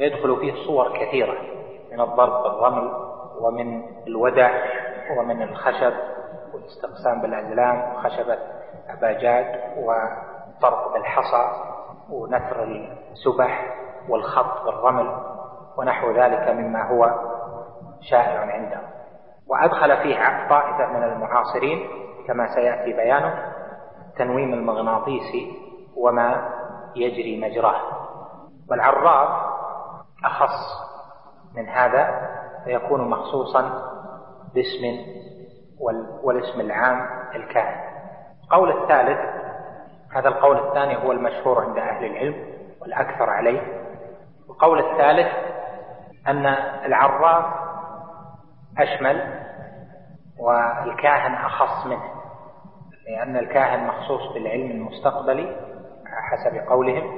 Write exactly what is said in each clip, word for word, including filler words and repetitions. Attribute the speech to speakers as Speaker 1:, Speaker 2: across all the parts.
Speaker 1: ويدخل فيه صور كثيرة من الضرب بالرمل ومن الودع ومن الخشب والاستقسام بالأزلام وخشبة أباجاد والضرب بالحصى ونثر السبح والخط بالرمل ونحو ذلك مما هو شائع عنده. وأدخل فيه طائفة من المعاصرين كما سيأتي بيانه تنويم المغناطيسي وما يجري مجراه. والعراف أخص من هذا فيكون مخصوصا باسم والاسم العام الكاهن. القول الثالث، هذا القول الثاني هو المشهور عند أهل العلم والأكثر عليه. القول الثالث أن العراف أشمل والكاهن أخص منه، لأن الكاهن مخصوص بالعلم المستقبلي حسب قولهم،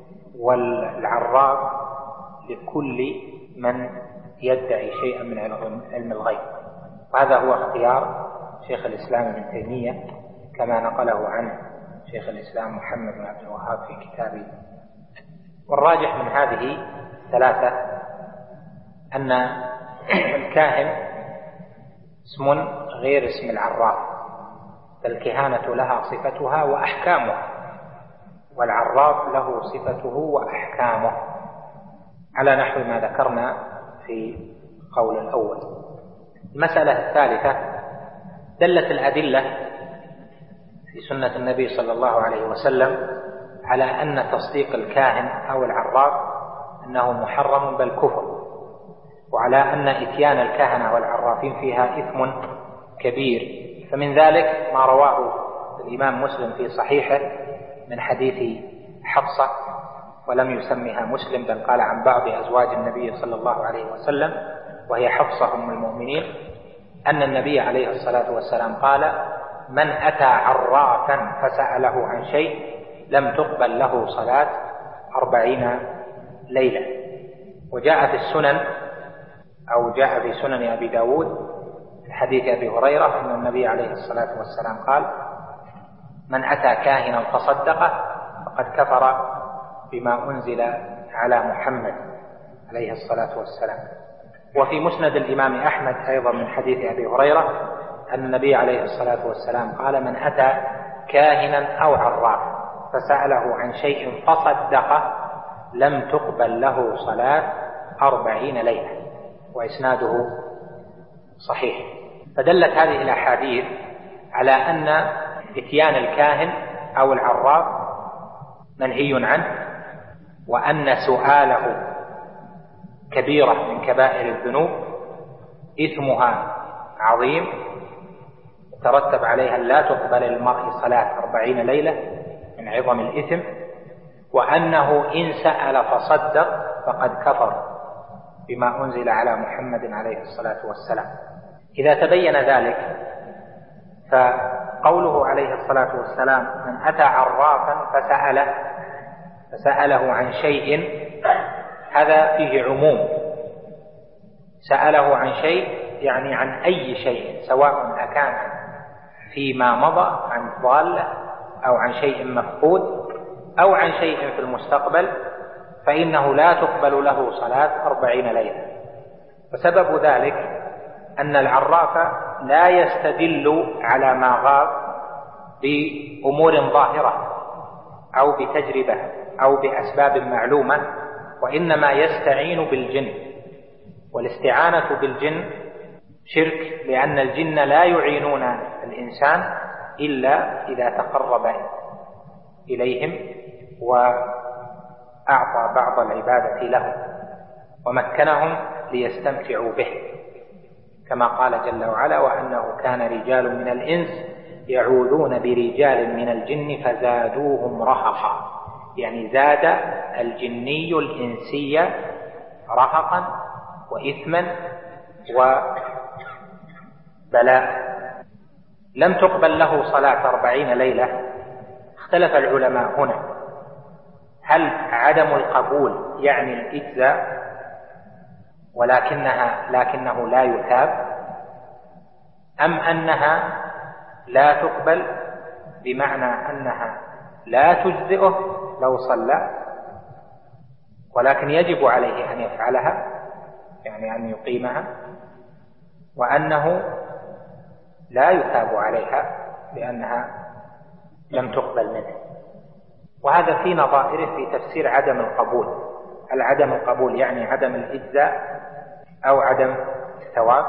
Speaker 1: والعراف لكل من يدعي شيئا من علم الغيب. وهذا هو اختيار شيخ الإسلام ابن تيمية كما نقله عنه شيخ الإسلام محمد بن عبد الوهاب في كتابه. والراجح من هذه ثلاثة أن الكاهن اسم غير اسم العراف، فالكهانة لها صفتها وأحكامها، والعراف له صفته وأحكامه على نحو ما ذكرنا في قول الأول. المسألة الثالثة، دلت الأدلة في سنة النبي صلى الله عليه وسلم على أن تصديق الكاهن أو العراف أنه محرم بل كفر، وعلى أن إتيان الكهنة والعرافين فيها إثم كبير. فمن ذلك ما رواه الإمام مسلم في صحيحه من حديث حفصة، ولم يسمها مسلم بل قال عن بعض أزواج النبي صلى الله عليه وسلم وهي حفصة أم المؤمنين، أن النبي عليه الصلاة والسلام قال: من أتى عرافا فسأله عن شيء لم تقبل له صلاة أربعين ليلة. وجاء في السنن أو جاء في سنن أبي داود في حديث أبي هريرة أن النبي عليه الصلاة والسلام قال: من أتى كاهنا فصدقه فقد كفر بما أنزل على محمد عليه الصلاة والسلام. وفي مسند الإمام أحمد أيضا من حديث أبي هريرة أن النبي عليه الصلاة والسلام قال: من أتى كاهنا أو عراف فسأله عن شيء فصدقه لم تقبل له صلاة أربعين ليلة. وإسناده صحيح. فدلت هذه الأحاديث على أن إتيان الكاهن أو العراف منهي عنه، وأن سؤاله كبيرة من كبائر الذنوب إثمها عظيم ترتب عليها لا تقبل للمرء صلاة أربعين ليلة من عظم الإثم، وأنه إن سأل فصدق فقد كفر بما أنزل على محمد عليه الصلاة والسلام. إذا تبين ذلك فقوله عليه الصلاة والسلام: من أتى عرافا فسأله فسأله عن شيء، هذا فيه عموم. سأله عن شيء يعني عن أي شيء، سواء أكان فيما مضى عن ضالة أو عن شيء مفقود أو عن شيء في المستقبل، فإنه لا تقبل له صلاة أربعين ليلة. وسبب ذلك أن العراف لا يستدل على ما غاب بأمور ظاهرة أو بتجربة أو بأسباب معلومة، وإنما يستعين بالجن. والاستعانة بالجن شرك، لأن الجن لا يعينون الإنسان إلا إذا تقرب إليهم وأعطى بعض العبادة له ومكنهم ليستمتعوا به، كما قال جل وعلا: وأنه كان رجال من الإنس يعوذون برجال من الجن فزادوهم رهقا، يعني زاد الجني الإنسي رهقا وإثما وبلاء. لم تقبل له صلاة أربعين ليلة. اختلف العلماء هنا: هل عدم القبول يعني الإجزاء ولكنها لكنه لا يثاب، أم أنها لا تقبل بمعنى أنها لا تجزئه لو صلى؟ ولكن يجب عليه أن يفعلها، يعني أن يقيمها، وأنه لا يثاب عليها لأنها لم تقبل منه. وهذا في نظائره في تفسير عدم القبول. هل عدم القبول يعني عدم الإجزاء أو عدم الثواب؟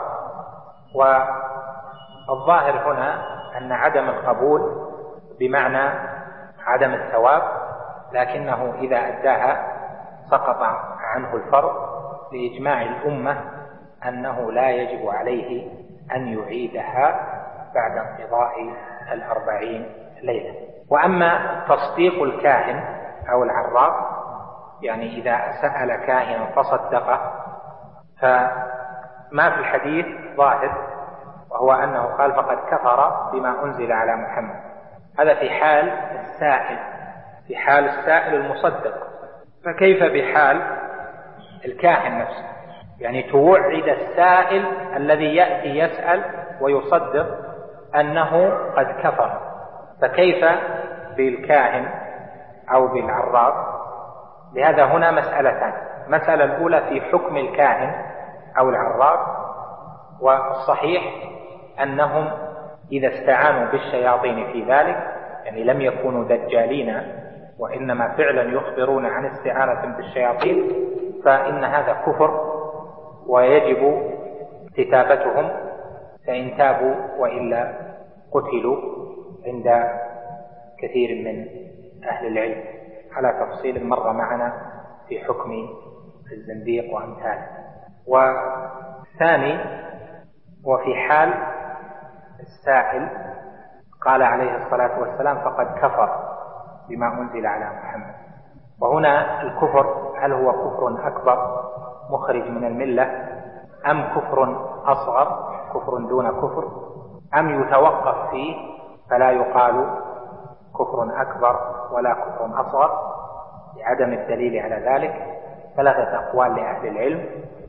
Speaker 1: والظاهر هنا أن عدم القبول بمعنى عدم الثواب، لكنه إذا أداها سقط عنه الفرض لإجماع الأمة أنه لا يجب عليه أن يعيدها بعد انقضاء الأربعين ليلة. وأما تصديق الكاهن أو العراف، يعني إذا سأل كاهنا فصدقه، فما في الحديث ظاهر، وهو أنه قال فقد كفر بما أنزل على محمد. هذا في حال السائل، في حال السائل المصدق، فكيف بحال الكاهن نفسه؟ يعني توعد السائل الذي يأتي يسأل ويصدق أنه قد كفر، فكيف بالكاهن أو بالعراف؟ لهذا هنا مسألتان. مسألة الأولى في حكم الكاهن أو العراف، والصحيح أنهم إذا استعانوا بالشياطين في ذلك، يعني لم يكونوا دجالين وإنما فعلا يخبرون عن استعانة بالشياطين، فإن هذا كفر ويجب كتابتهم، فإن تابوا وإلا قتلوا عند كثير من أهل العلم، على تفصيل مر معنا في حكم الزنديق وأمثاله. والثاني وفي حال السائل قال عليه الصلاة والسلام فقد كفر بما أنزل على محمد. وهنا الكفر هل هو كفر أكبر مخرج من الملة، أم كفر أصغر كفر دون كفر، أم يتوقف فيه فلا يقال كفر أكبر ولا كفر أصغر لعدم الدليل على ذلك؟ ثلاثة أقوال لأهل العلم.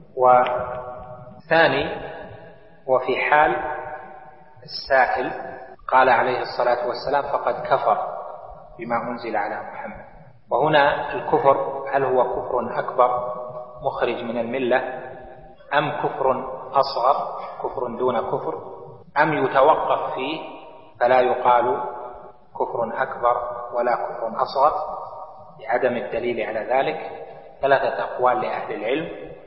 Speaker 1: وثاني وفي حال السائل قال عليه الصلاة والسلام فقد كفر بما أنزل على محمد. وهنا الكفر هل هو كفر أكبر مخرج من الملة، أم كفر أصغر كفر دون كفر، أم يتوقف فيه فلا يقال كفر أكبر ولا كفر أصغر لعدم الدليل على ذلك؟ ثلاثة أقوال لأهل العلم.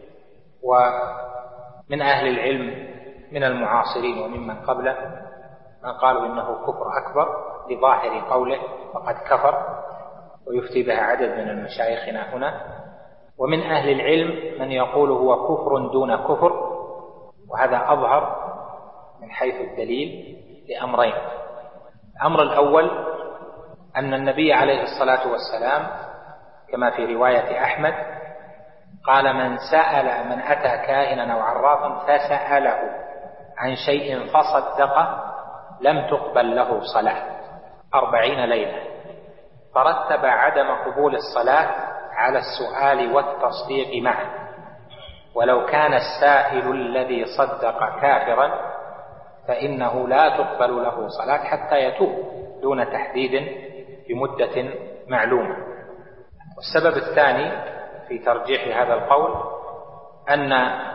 Speaker 1: ومن أهل العلم من المعاصرين وممن قبله من قالوا إنه كفر أكبر لظاهر قوله فقد كفر، ويفتي بها عدد من المشايخنا هنا. ومن أهل العلم من يقول هو كفر دون كفر، وهذا أظهر من حيث الدليل لأمرين. الأمر الأول أن النبي عليه الصلاة والسلام كما في رواية أحمد قال من سأل من أتى كاهنا أو عرافا فسأله عن شيء فصدقه لم تقبل له صلاة أربعين ليلة، فرتب عدم قبول الصلاة على السؤال والتصديق معه، ولو كان السائل الذي صدق كافرا فإنه لا تقبل له صلاة حتى يتوب دون تحديد بمدة معلومة. والسبب الثاني في ترجيح هذا القول أن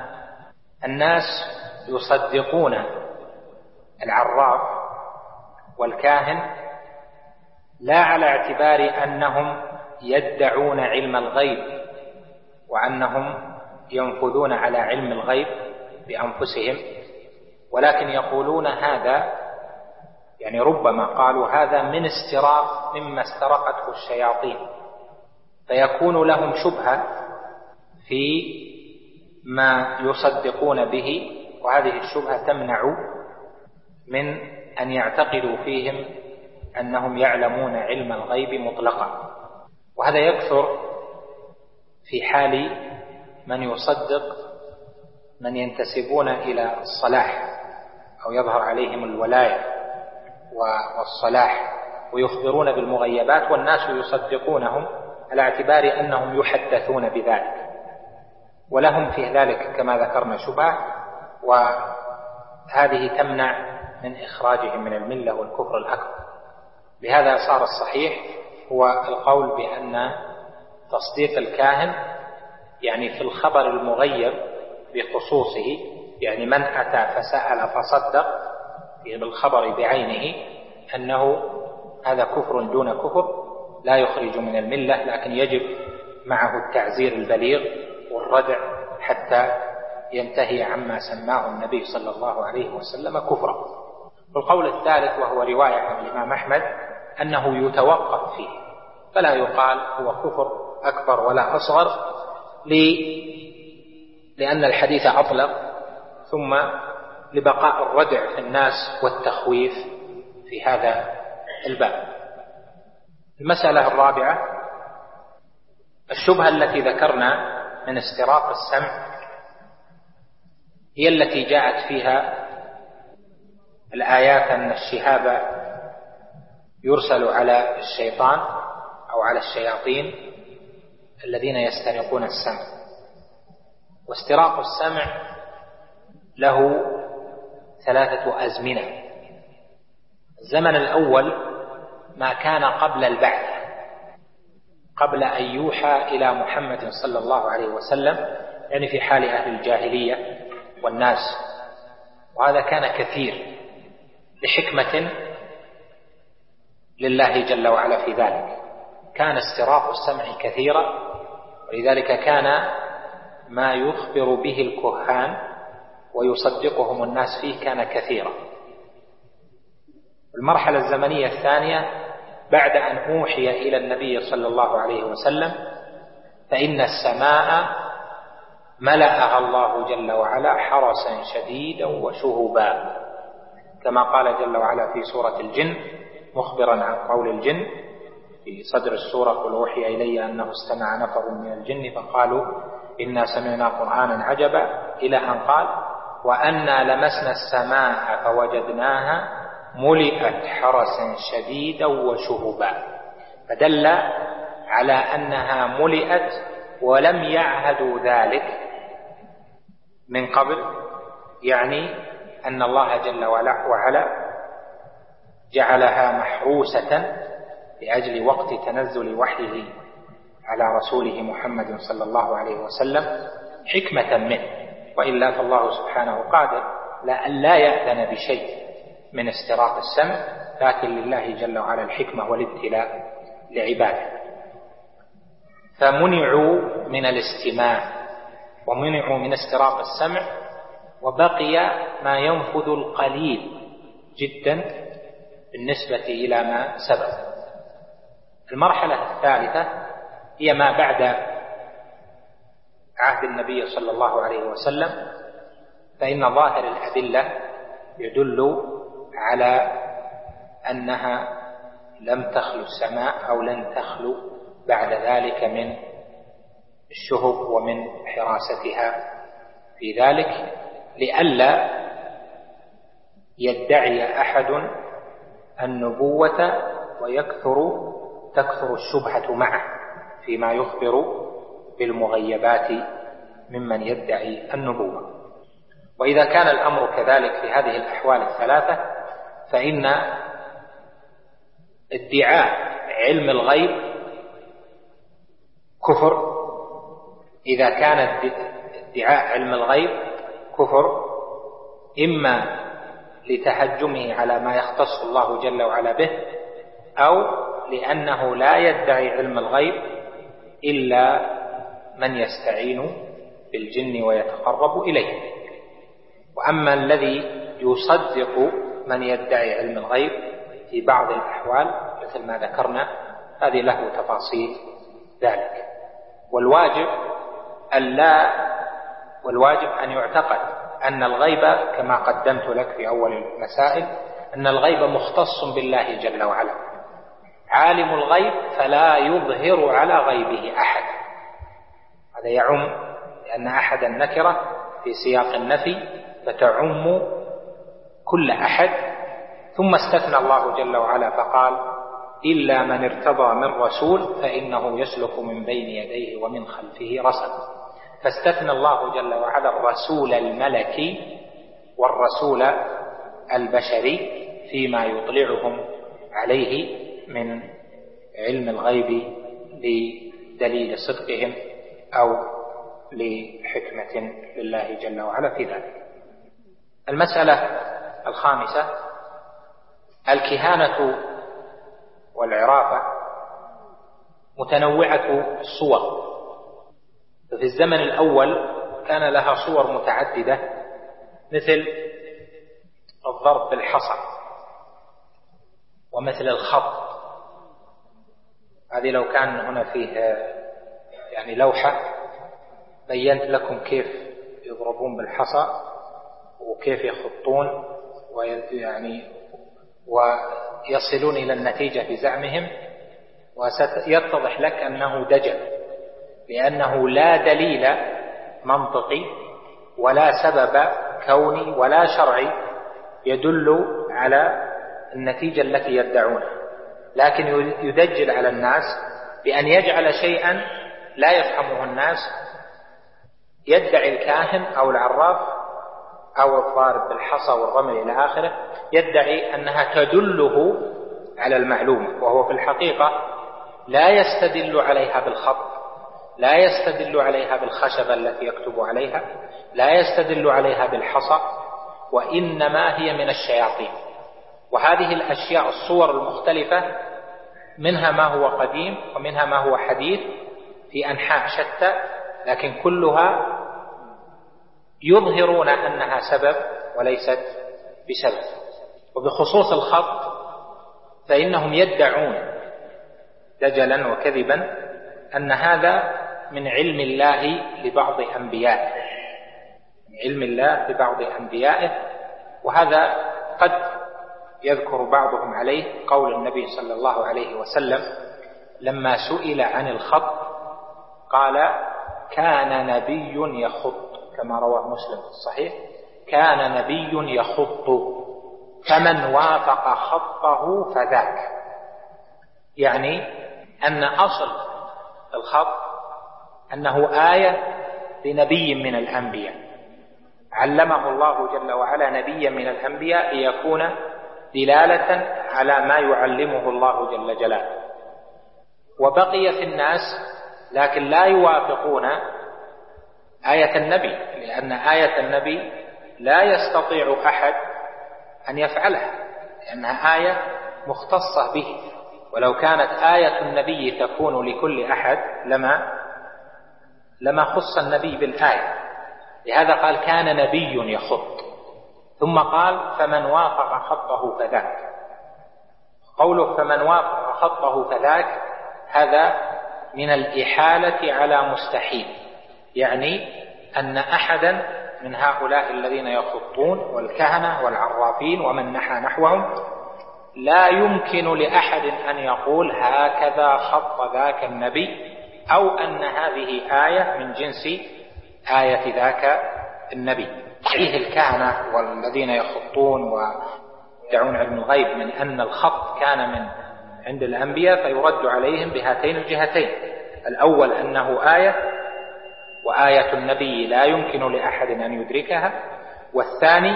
Speaker 1: الناس يصدقون العراف والكاهن لا على اعتبار أنهم يدعون علم الغيب وأنهم ينفذون على علم الغيب بأنفسهم، ولكن يقولون هذا، يعني ربما قالوا هذا من استراق مما استرقته الشياطين، فيكون لهم شبهة في ما يصدقون به، وهذه الشبهة تمنع من أن يعتقدوا فيهم أنهم يعلمون علم الغيب مطلقا. وهذا يكثر في حال من يصدق من ينتسبون إلى الصلاح أو يظهر عليهم الولاية والصلاح ويخبرون بالمغيبات، والناس يصدقونهم على اعتبار أنهم يحدثون بذلك، ولهم في ذلك كما ذكرنا شبهة، وهذه تمنع من إخراجهم من الملة والكفر الأكبر. لهذا صار الصحيح هو القول بأن تصديق الكاهن يعني في الخبر المغيب بخصوصه، يعني من أتى فسأل فصدق بالخبر بعينه أنه هذا كفر دون كفر لا يخرج من الملة، لكن يجب معه التعزير البليغ والردع حتى ينتهي عما سماه النبي صلى الله عليه وسلم كفرا. والقول الثالث وهو رواية عن الإمام أحمد أنه يتوقف فيه، فلا يقال هو كفر أكبر ولا أصغر لأن الحديث أطلق، ثم لبقاء الردع في الناس والتخويف في هذا الباب. المسألة الرابعة الشبهة التي ذكرنا من استراق السمع هي التي جاءت فيها الآيات أن الشهاب يرسل على الشيطان أو على الشياطين الذين يسترقون السمع. واستراق السمع له ثلاثة أزمنة. الزمن الأول ما كان قبل البعث، قبل أن يوحى إلى محمد صلى الله عليه وسلم، يعني في حال أهل الجاهلية والناس، وهذا كان كثير لحكمة لله جل وعلا في ذلك. كان استراق السمع كثيرا، ولذلك كان ما يخبر به الكهان ويصدقهم الناس فيه كان كثيرا. المرحلة الزمنية الثانية بعد أن أوحي إلى النبي صلى الله عليه وسلم فإن السماء ملأها الله جل وعلا حرسا شديدا وشهبا، كما قال جل وعلا في سورة الجن مخبرا عن قول الجن في صدر السورة: قل أوحي إلي أنه استمع نفر من الجن فقالوا إنا سمعنا قرآنا عجبا، إلى أن قال: وأنا لمسنا السماء فوجدناها ملئت حرسا شديدا وشهبا، فدل على أنها ملئت ولم يعهدوا ذلك من قبل، يعني أن الله جل وعلا جعلها محروسة لأجل وقت تنزل وحيه على رسوله محمد صلى الله عليه وسلم حكمة منه، وإلا فالله سبحانه قادر لأن لا يأذن بشيء من استراق السمع، لكن لله جل وعلا الحكمة والابتلاء لعباده. فمنعوا من الاستماع ومنعوا من استراق السمع، وبقي ما ينفذ القليل جدا بالنسبة إلى ما سبق. المرحلة الثالثة هي ما بعد عهد النبي صلى الله عليه وسلم، فإن ظاهر الأدلة يدل على أنها لم تخلو السماء أو لن تخلو بعد ذلك من الشهب ومن حراستها في ذلك، لئلا يدعي أحد النبوة ويكثر تكثر الشبهة معه فيما يخبر بالمغيبات ممن يدعي النبوة. وإذا كان الأمر كذلك في هذه الأحوال الثلاثة، فإن ادعاء علم الغيب كفر. إذا كان ادعاء علم الغيب كفر، إما لتهجمه على ما يختص الله جل وعلا به، أو لأنه لا يدعي علم الغيب إلا من يستعين بالجن ويتقرب إليه. وأما الذي يصدق من يدعي علم الغيب في بعض الأحوال مثل ما ذكرنا، هذه له تفاصيل ذلك. والواجب ألا والواجب أن يعتقد أن الغيب كما قدمت لك في أول المسائل، أن الغيب مختص بالله جل وعلا، عالم الغيب فلا يظهر على غيبه أحد. هذا يعم، لأن أحد النكرة في سياق النفي فتعم كل أحد. ثم استثنى الله جل وعلا فقال: إلا من ارتضى من رسول فإنه يسلك من بين يديه ومن خلفه رصدا. فاستثنى الله جل وعلا الرسول الملكي والرسول البشري فيما يطلعهم عليه من علم الغيب لدليل صدقهم أو لحكمة لله جل وعلا في ذلك. المسألة الخامسة: الكهانة والعرافة متنوعة الصور. ففي الزمن الأول كان لها صور متعددة، مثل الضرب بالحصى، ومثل الخط. هذه لو كان هنا فيه يعني لوحة بينت لكم كيف يضربون بالحصى وكيف يخطون ويعني ويصلون إلى النتيجة بزعمهم، وسيتضح لك أنه دجل، لأنه لا دليل منطقي ولا سبب كوني ولا شرعي يدل على النتيجة التي يدعونها، لكن يدجل على الناس بأن يجعل شيئا لا يفهمه الناس، يدعي الكاهن أو العراف أو الضارب بالحصى والرمل إلى آخره، يدعي أنها تدله على المعلومة، وهو في الحقيقة لا يستدل عليها بالخط، لا يستدل عليها بالخشبة التي يكتب عليها، لا يستدل عليها بالحصى، وإنما هي من الشياطين. وهذه الأشياء الصور المختلفة منها ما هو قديم ومنها ما هو حديث في أنحاء شتى، لكن كلها يظهرون أنها سبب وليست بسبب. وبخصوص الخط فإنهم يدعون دجلا وكذبا أن هذا من علم الله لبعض أنبيائه، من علم الله لبعض أنبيائه وهذا قد يذكر بعضهم عليه قول النبي صلى الله عليه وسلم لما سئل عن الخط قال: كان نبي يخط، كما رواه مسلم في الصحيح: كان نبي يخط فمن وافق خطه فذاك. يعني أن أصل الخط أنه آية لنبي من الأنبياء، علمه الله جل وعلا نبيا من الأنبياء ليكون دلالة على ما يعلمه الله جل جلاله. وبقي في الناس لكن لا يوافقون آية النبي، لأن آية النبي لا يستطيع أحد أن يفعلها، لأنها آية مختصة به، ولو كانت آية النبي تكون لكل أحد لما لما خص النبي بالآية. لهذا قال: كان نبي يخط، ثم قال: فمن وافق خطه فذاك. قوله فمن وافق خطه فذاك هذا من الإحالة على مستحيل، يعني أن أحدا من هؤلاء الذين يخطون والكهنة والعرافين ومن نحى نحوهم لا يمكن لأحد أن يقول هكذا خط ذاك النبي، أو أن هذه آية من جنس آية ذاك النبي. فيه الكهنة والذين يخطون ويدعون علم الغيب من أن الخط كان من عند الأنبياء، فيرد عليهم بهاتين الجهتين: الأول أنه آية، وآية النبي لا يمكن لأحد أن يدركها، والثاني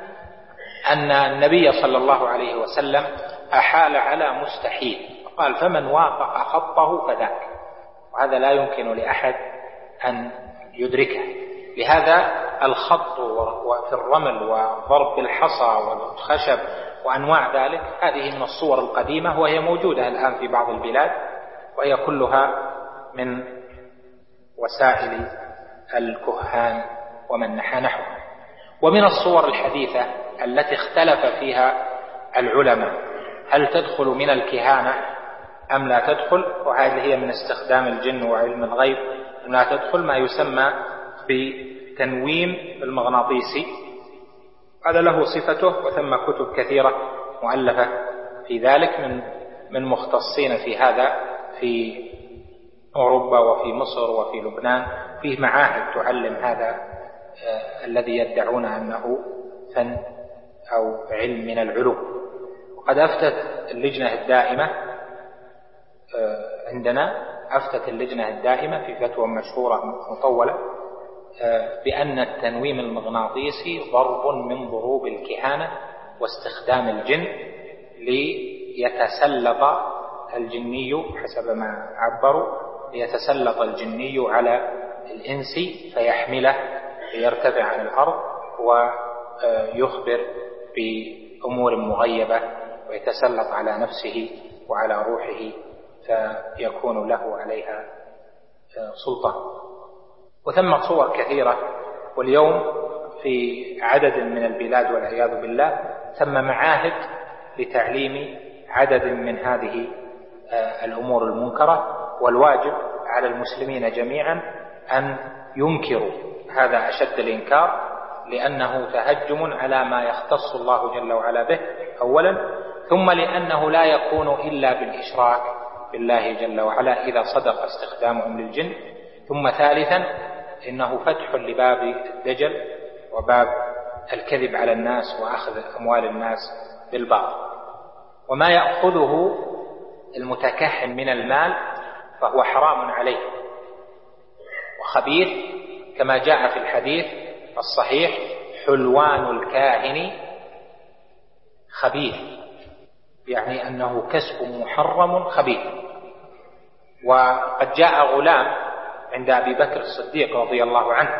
Speaker 1: أن النبي صلى الله عليه وسلم أحال على مستحيل، قال: فمن وافق خطه فذاك، وهذا لا يمكن لأحد أن يدركه. لهذا الخط وفي الرمل وضرب الحصى والخشب وأنواع ذلك هذه من الصور القديمة، وهي موجودة الآن في بعض البلاد، وهي كلها من وسائل الكهان ومن نحى نحوه. ومن الصور الحديثة التي اختلف فيها العلماء هل تدخل من الكهانة أم لا تدخل، وهذه هي من استخدام الجن وعلم الغيب، لا تدخل ما يسمى بتنويم المغناطيسي. هذا له صفته، وثم كتب كثيرة مؤلفة في ذلك من من مختصين في هذا في أوروبا وفي مصر وفي لبنان، فيه معاهد تعلم هذا آه الذي يدعون أنه فن أو علم من العلوم. وقد أفتت اللجنة الدائمة آه عندنا أفتت اللجنة الدائمة في فتوى مشهورة مطولة آه بأن التنويم المغناطيسي ضرب من ضروب الكهانة واستخدام الجن ليتسلط الجني، حسب ما عبروا، ليتسلط الجني على الإنسي فيحمله ليرتفع عن الأرض ويخبر بأمور مغيبة ويتسلط على نفسه وعلى روحه فيكون له عليها سلطان. وثم صور كثيرة، واليوم في عدد من البلاد والعياذ بالله ثم معاهد لتعليم عدد من هذه الأمور المنكرة، والواجب على المسلمين جميعا أن ينكروا هذا أشد الإنكار، لأنه تهجم على ما يختص الله جل وعلا به أولا، ثم لأنه لا يكون إلا بالإشراك بالله جل وعلا إذا صدق استخدامهم للجن، ثم ثالثا إنه فتح لباب الدجل وباب الكذب على الناس وأخذ أموال الناس بالباطل. وما يأخذه المتكهن من المال فهو حرام عليه وخبيث، كما جاء في الحديث الصحيح: حلوان الكاهن خبيث، يعني أنه كسب محرم خبيث. وقد جاء غلام عند أبي بكر الصديق رضي الله عنه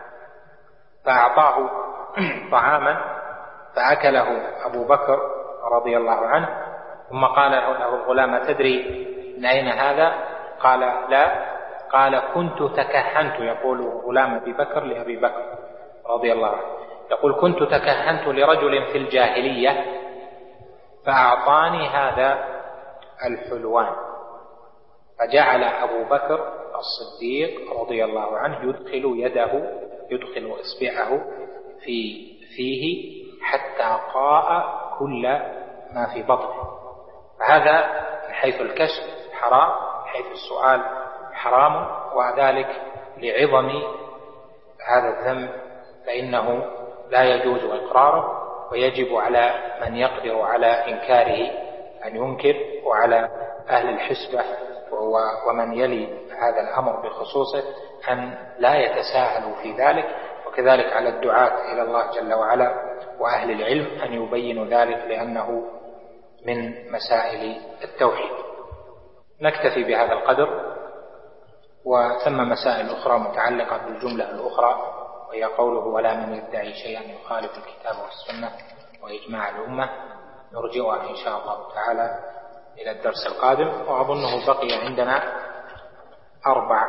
Speaker 1: فأعطاه طعاما فأكله أبو بكر رضي الله عنه، ثم قال له الغلام: تدري من أين هذا؟ قال: لا. قال: كنت تكهنت، يقول غلام أبي بكر لأبي بكر رضي الله عنه، يقول: كنت تكهنت لرجل في الجاهلية فأعطاني هذا الحلوان. فجعل أبو بكر الصديق رضي الله عنه يدخل يده يدخل إصبعه في فيه حتى قاء كل ما في بطنه. فهذا من حيث الكشف حرام، من حيث السؤال حرام، وذلك لعظم هذا الذنب فإنه لا يجوز إقراره، ويجب على من يقدر على إنكاره أن ينكر، وعلى أهل الحسبة ومن يلي هذا الأمر بخصوصه أن لا يتساهلوا في ذلك، وكذلك على الدعاة إلى الله جل وعلا وأهل العلم أن يبينوا ذلك، لأنه من مسائل التوحيد. نكتفي بهذا القدر، وثم مسائل أخرى متعلقة بالجملة الأخرى، وهي قوله: ولا من يدعي شيئا يخالف الكتاب والسنة وإجماع الأمة، نرجعها إن شاء الله تعالى إلى الدرس القادم. وأظنه بقي عندنا أربع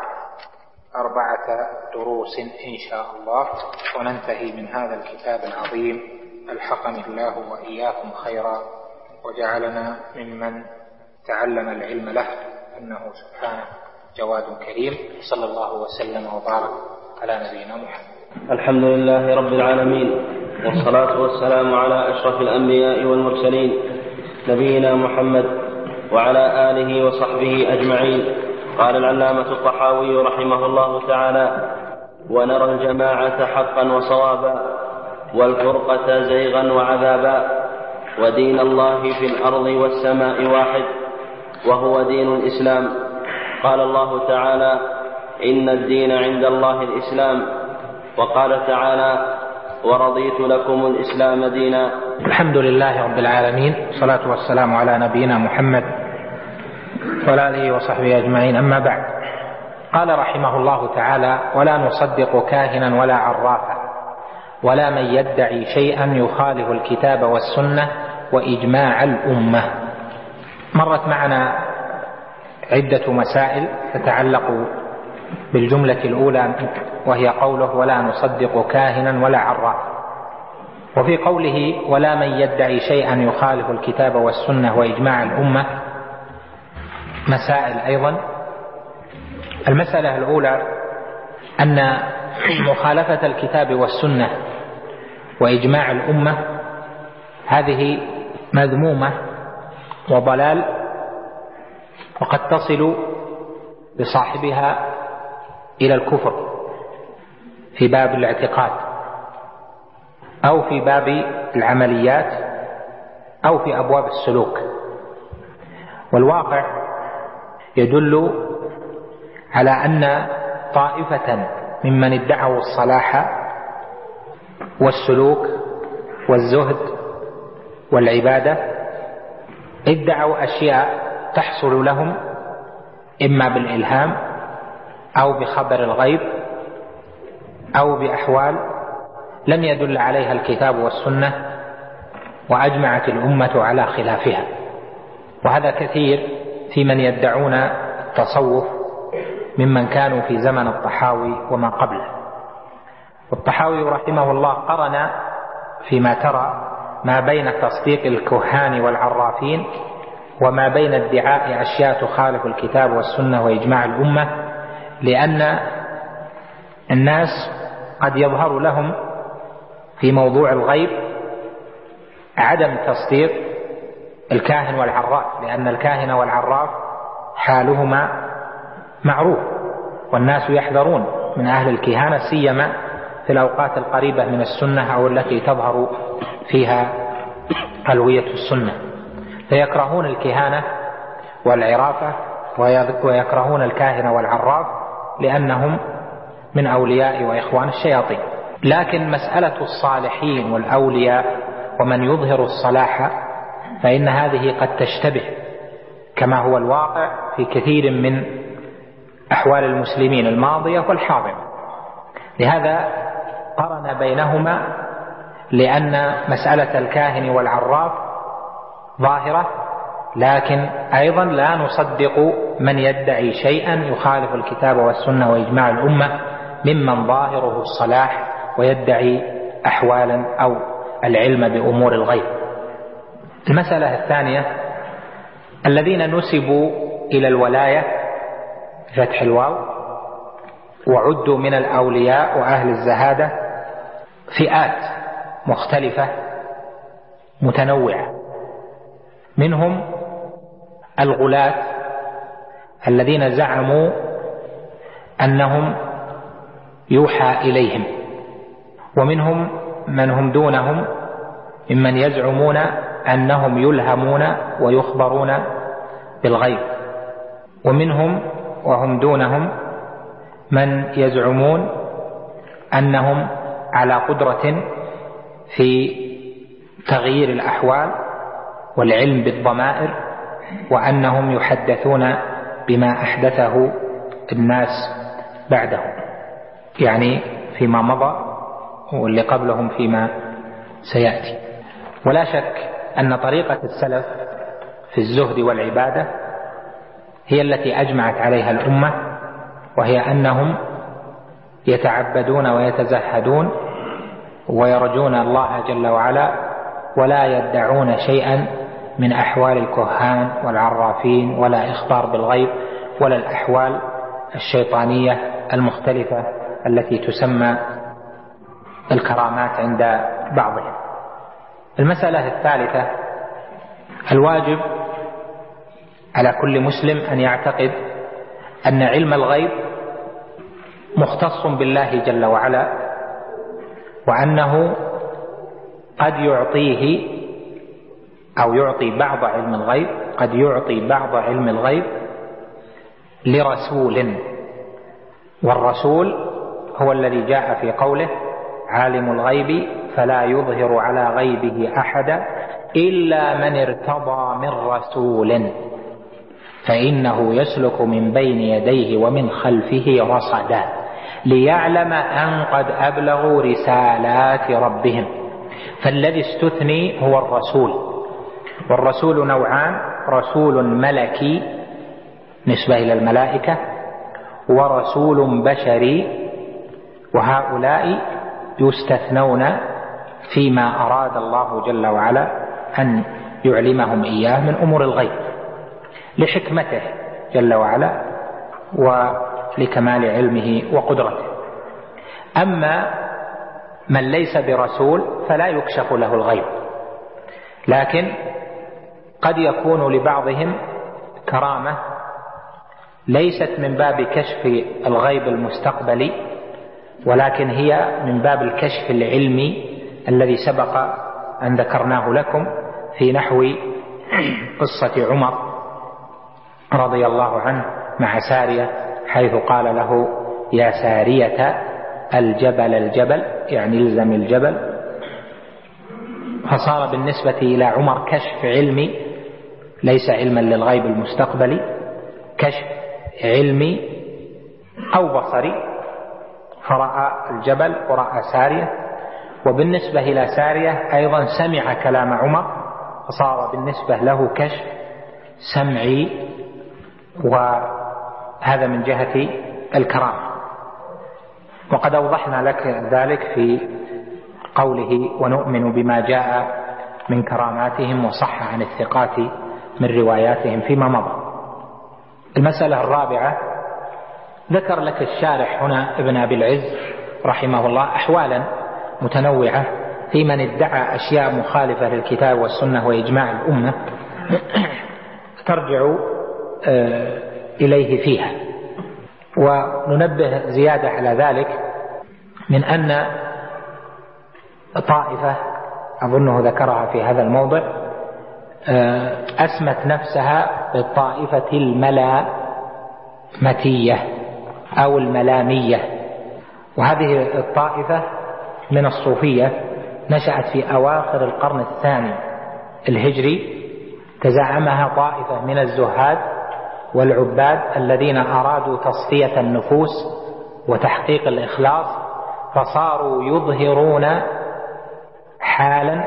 Speaker 1: أربعة دروس إن شاء الله وننتهي من هذا الكتاب العظيم. ألحقني الله وإياكم خيرا وجعلنا ممن تعلم العلم له، إنه سبحانه جواد كريم. صلى الله وسلم وبارك على نبينا محمد.
Speaker 2: الحمد لله رب العالمين، والصلاة والسلام على أشرف الأنبياء والمرسلين نبينا محمد وعلى آله وصحبه أجمعين. قال العلامة الطحاوي رحمه الله تعالى: ونرى الجماعة حقا وصوابا، والفرقة زيغا وعذابا، ودين الله في الأرض والسماء واحد، وهو دين الإسلام. قال الله تعالى: إن الدين عند الله الإسلام. وقال تعالى: ورضيت لكم الإسلام دينا.
Speaker 1: الحمد لله رب العالمين، والصلاة والسلام على نبينا محمد وعلى آله وصحبه أجمعين. أما بعد، قال رحمه الله تعالى: ولا نصدق كاهنا ولا عرافا، ولا من يدعي شيئا يخالف الكتاب والسنة وإجماع الأمة. مرت معنا عدة مسائل تتعلق بالجملة الأولى، وهي قوله: ولا نصدق كاهنا ولا عرافا. وفي قوله: ولا من يدعي شيئا يخالف الكتاب والسنة وإجماع الأمة مسائل أيضا. المسألة الأولى أن مخالفة الكتاب والسنة وإجماع الأمة هذه مذمومة وضلال، وقد تصل بصاحبها إلى الكفر في باب الاعتقاد، أو في باب العمليات، أو في أبواب السلوك. والواقع يدل على أن طائفة ممن ادعوا الصلاح والسلوك والزهد والعبادة ادعوا أشياء تحصل لهم إما بالإلهام أو بخبر الغيب أو بأحوال لم يدل عليها الكتاب والسنة وأجمعت الأمة على خلافها. وهذا كثير في من يدعون التصوف ممن كانوا في زمن الطحاوي وما قبله. والطحاوي رحمه الله قرن فيما ترى ما بين تصديق الكهان والعرافين وما بين ادعاء أشياء تخالف الكتاب والسنة وإجماع الأمة، لأن الناس قد يظهر لهم في موضوع الغيب عدم تصديق الكاهن والعراف، لأن الكاهن والعراف حالهما معروف، والناس يحذرون من أهل الكهانة سيما في الأوقات القريبة من السنة أو التي تظهر فيها ألوية السنة، فيكرهون الكهانة والعرافة ويكرهون الكاهن والعراف لأنهم من أولياء وإخوان الشياطين. لكن مسألة الصالحين والأولياء ومن يظهر الصلاح فإن هذه قد تشتبه كما هو الواقع في كثير من أحوال المسلمين الماضية والحاضرة. لهذا قرن بينهما، لأن مسألة الكاهن والعراف ظاهرة، لكن أيضا لا نصدق من يدعي شيئا يخالف الكتاب والسنة وإجماع الأمة ممن ظاهره الصلاح ويدعي أحوالا أو العلم بأمور الغيب. المسألة الثانية: الذين نسبوا إلى الولاية فتح الواو وعدوا من الأولياء وأهل الزهادة فئات مختلفة متنوعة، منهم الغلاة الذين زعموا أنهم يوحى إليهم، ومنهم من هم دونهم ممن يزعمون أنهم يلهمون ويخبرون بالغيب، ومنهم وهم دونهم من يزعمون أنهم على قدرة في تغيير الأحوال والعلم بالضمائر، وأنهم يحدثون بما أحدثه الناس بعدهم، يعني فيما مضى واللي قبلهم فيما سيأتي. ولا شك أن طريقة السلف في الزهد والعبادة هي التي أجمعت عليها الأمة، وهي أنهم يتعبدون ويتزهدون ويرجون الله جل وعلا، ولا يدعون شيئا من أحوال الكهان والعرافين ولا إخبار بالغيب ولا الأحوال الشيطانية المختلفة التي تسمى الكرامات عند بعضهم. المسألة الثالثة: الواجب على كل مسلم أن يعتقد أن علم الغيب مختص بالله جل وعلا، وأنه قد يعطيه أو يعطي بعض علم الغيب قد يعطي بعض علم الغيب لرسول، والرسول هو الذي جاء في قوله: عالم الغيب فلا يظهر على غيبه أحدا إلا من ارتضى من رسول فإنه يسلك من بين يديه ومن خلفه رصدا ليعلم أن قد أبلغوا رسالات ربهم. فالذي استثني هو الرسول، والرسول نوعان: رسول ملكي نسبة إلى الملائكة، ورسول بشري، وهؤلاء يستثنون فيما أراد الله جل وعلا أن يعلمهم إياه من أمور الغيب لحكمته جل وعلا ولكمال علمه وقدرته. أما من ليس برسول فلا يكشف له الغيب، لكن قد يكون لبعضهم كرامة ليست من باب كشف الغيب المستقبلي، ولكن هي من باب الكشف العلمي الذي سبق أن ذكرناه لكم في نحو قصة عمر رضي الله عنه مع سارية، حيث قال له: يا سارية الجبل الجبل، يعني الزم الجبل. فصار بالنسبة إلى عمر كشف علمي ليس علما للغيب المستقبلي، كشف علمي أو بصري، فرأى الجبل ورأى سارية. وبالنسبة إلى سارية أيضا سمع كلام عمر، فصار بالنسبة له كشف سمعي، وهذا من جهة الكرامة. وقد أوضحنا لك ذلك في قوله ونؤمن بما جاء من كراماتهم وصح عن الثقات من رواياتهم فيما مضى. المسألة الرابعة، ذكر لك الشارح هنا ابن أبي العز رحمه الله أحوالا متنوعة في من ادعى أشياء مخالفة للكتاب والسنة وإجماع الأمة ترجع إليه فيها. وننبه زيادة على ذلك من أن طائفة أظنه ذكرها في هذا الموضع أسمت نفسها بالطائفة الملامتية أو الملامية، وهذه الطائفة من الصوفية نشأت في أواخر القرن الثاني الهجري. تزعمها طائفة من الزهاد والعباد الذين أرادوا تصفية النفوس وتحقيق الإخلاص، فصاروا يظهرون حالا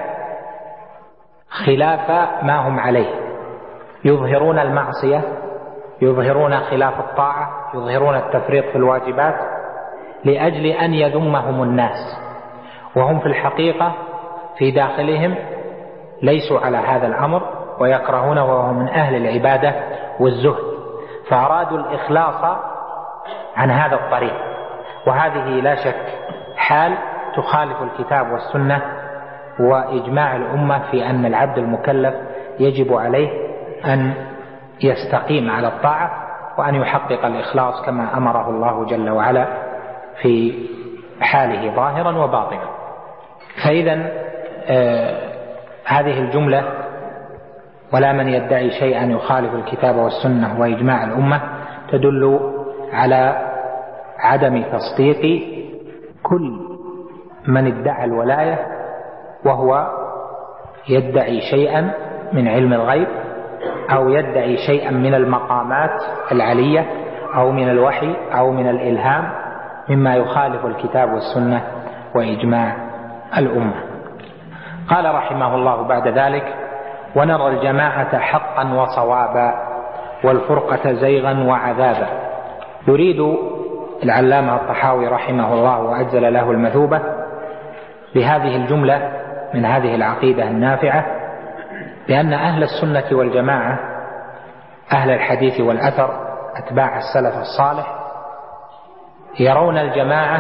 Speaker 1: خلاف ما هم عليه، يظهرون المعصية، يظهرون خلاف الطاعة، يظهرون التفريط في الواجبات لأجل أن يذمهم الناس، وهم في الحقيقة في داخلهم ليسوا على هذا الأمر ويكرهونه، وهم من أهل العبادة والزهد، فأرادوا الإخلاص عن هذا الطريق. وهذه لا شك حال تخالف الكتاب والسنة وإجماع الأمة في أن العبد المكلف يجب عليه أن يستقيم على الطاعة وأن يحقق الإخلاص كما أمره الله جل وعلا في حاله ظاهرا وباطنا. فإذا آه هذه الجملة ولا من يدعي شيئا يخالف الكتاب والسنة وإجماع الأمة تدل على عدم تصديق كل من ادعى الولاية وهو يدعي شيئا من علم الغيب أو يدعي شيئا من المقامات العلية أو من الوحي أو من الإلهام مما يخالف الكتاب والسنة وإجماع الأمة. قال رحمه الله بعد ذلك: ونرى الجماعة حقا وصوابا والفرقة زيغا وعذابا. يريد العلامة الطحاوي رحمه الله وأجزل له المثوبة بهذه الجملة من هذه العقيدة النافعة بأن أهل السنة والجماعة أهل الحديث والأثر أتباع السلف الصالح يرون الجماعة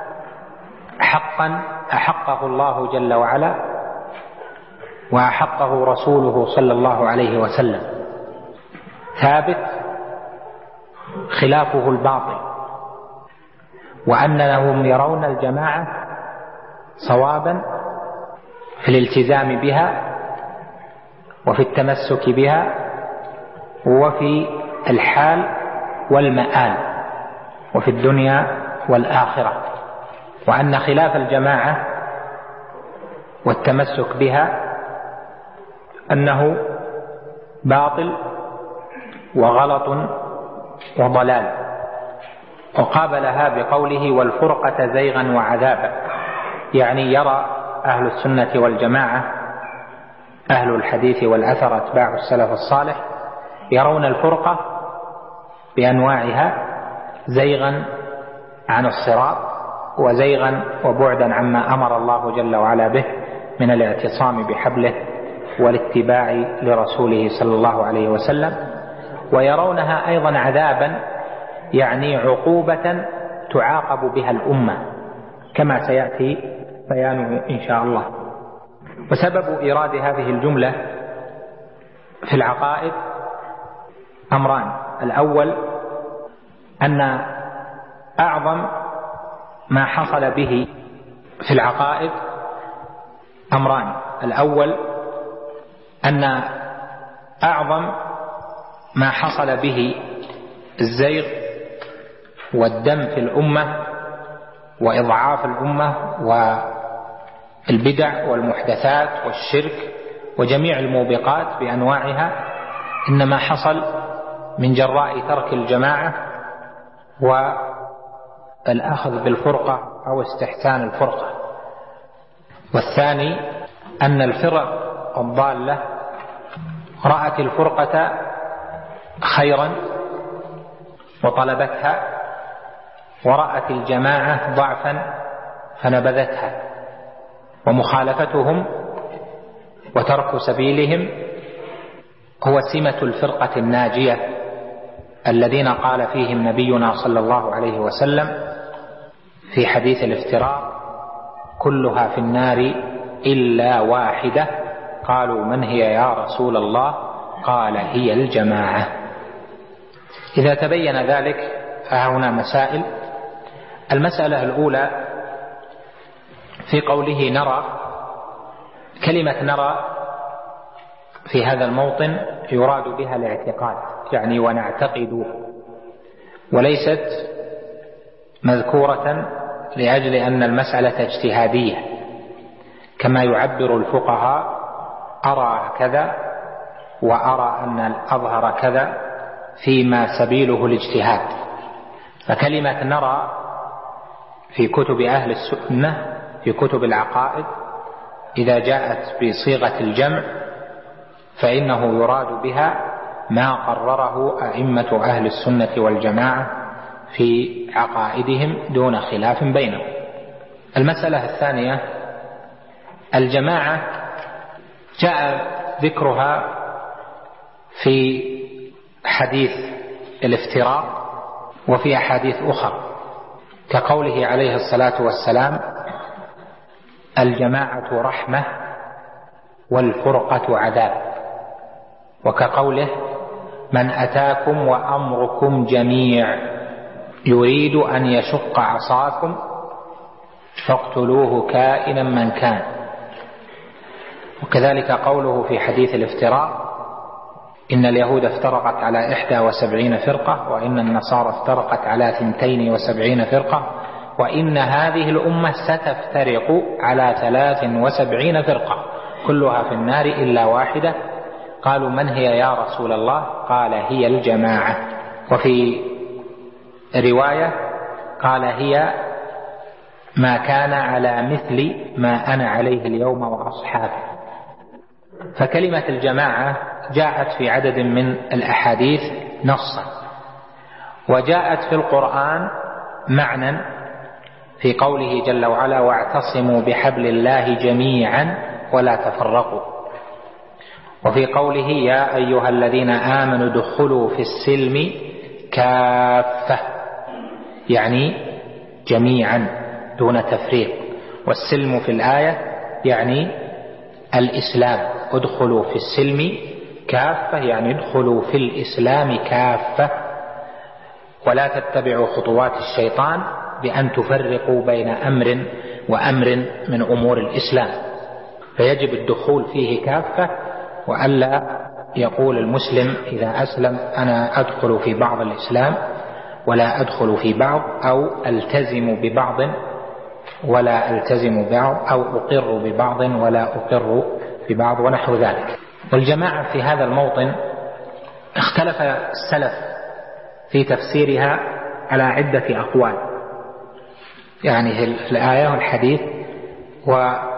Speaker 1: حقا أحقه الله جل وعلا وأحقه رسوله صلى الله عليه وسلم، ثابت خلافه الباطل، وأنهم يرون الجماعة صوابا في الالتزام بها وفي التمسك بها وفي الحال والمآل وفي الدنيا والآخرة، وأن خلاف الجماعة والتمسك بها أنه باطل وغلط وضلال. وقابلها بقوله والفرقة زيغا وعذابا، يعني يرى أهل السنة والجماعة أهل الحديث والأثر أتباع السلف الصالح يرون الفرقة بأنواعها زيغا عن الصراط وزيغا وبعدا عما أمر الله جل وعلا به من الاعتصام بحبله والاتباع لرسوله صلى الله عليه وسلم، ويرونها أيضا عذابا يعني عقوبة تعاقب بها الأمة كما سيأتي بيانه إن شاء الله. وسبب إيراد هذه الجملة في العقائد أمران: الأول أن أعظم ما حصل به في العقائد أمران الأول أن أعظم ما حصل به الزيغ والدم في الأمة وإضعاف الأمة والبدع والمحدثات والشرك وجميع الموبقات بأنواعها إنما حصل من جراء ترك الجماعة الأخذ بالفرقة أو استحسان الفرقة. والثاني أن الفرق الضالة رأت الفرقة خيرا وطلبتها، ورأت الجماعة ضعفا فنبذتها، ومخالفتهم وترك سبيلهم هو سمة الفرقة الناجية الذين قال فيهم نبينا صلى الله عليه وسلم في حديث الافتراق: كلها في النار إلا واحدة. قالوا: من هي يا رسول الله؟ قال: هي الجماعة. إذا تبين ذلك فهنا مسائل. المسألة الأولى في قوله نرى، كلمة نرى في هذا الموطن يراد بها الاعتقاد، يعني ونعتقد، وليست مذكورة لأجل أن المسألة اجتهادية، كما يعبر الفقهاء: أرى كذا وأرى أن الأظهر كذا، فيما سبيله الاجتهاد. فكلمة نرى في كتب أهل السنة في كتب العقائد إذا جاءت بصيغة الجمع فإنه يراد بها ما قرره أئمة أهل السنة والجماعة في عقائدهم دون خلاف بينهم. المسألة الثانية: الجماعة جاء ذكرها في حديث الافتراق وفي أحاديث أخرى، كقوله عليه الصلاة والسلام: الجماعة رحمة والفرقة عذاب، وكقوله: من أتاكم وأمركم جميع يريد أن يشق عصاكم فاقتلوه كائنا من كان. وكذلك قوله في حديث الافتراق: إن اليهود افترقت على إحدى وسبعين فرقة، وإن النصارى افترقت على ثنتين وسبعين فرقة، وإن هذه الأمة ستفترق على ثلاث وسبعين فرقة كلها في النار إلا واحدة. قالوا: من هي يا رسول الله؟ قال: هي الجماعة. وفي رواية قال: هي ما كان على مثل ما أنا عليه اليوم وأصحابي. فكلمة الجماعة جاءت في عدد من الأحاديث نصا، وجاءت في القرآن معنى في قوله جل وعلا: واعتصموا بحبل الله جميعا ولا تفرقوا. وفي قوله: يا أيها الذين آمنوا ادخلوا في السلم كافة، يعني جميعا دون تفريق. والسلم في الآية يعني الإسلام، ادخلوا في السلم كافة يعني ادخلوا في الإسلام كافة، ولا تتبعوا خطوات الشيطان بأن تفرقوا بين أمر وأمر من أمور الإسلام. فيجب الدخول فيه كافة، وألا يقول المسلم إذا أسلم: أنا أدخل في بعض الإسلام ولا أدخل في بعض، أو ألتزم ببعض ولا ألتزم ببعض، أو أقر ببعض ولا أقر ببعض، ونحو ذلك. والجماعة في هذا الموطن اختلف السلف في تفسيرها على عدة أقوال، يعني الآية والحديث وفي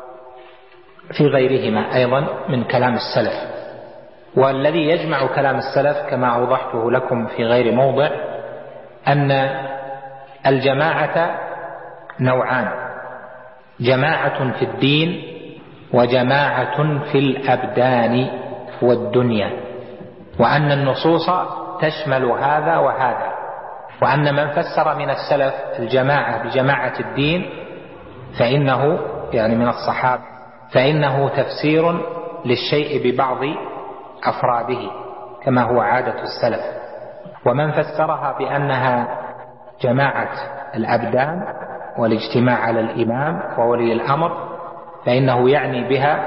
Speaker 1: غيرهما أيضا من كلام السلف. والذي يجمع كلام السلف كما أوضحته لكم في غير موضع أن الجماعة نوعان: جماعة في الدين وجماعة في الأبدان والدنيا، وأن النصوص تشمل هذا وهذا، وأن من فسر من السلف الجماعة بجماعة الدين فإنه يعني من الصحابة فإنه تفسير للشيء ببعض أفراده كما هو عادة السلف، ومن فسرها بأنها جماعة الأبدان والاجتماع على الإمام وولي الأمر فإنه يعني بها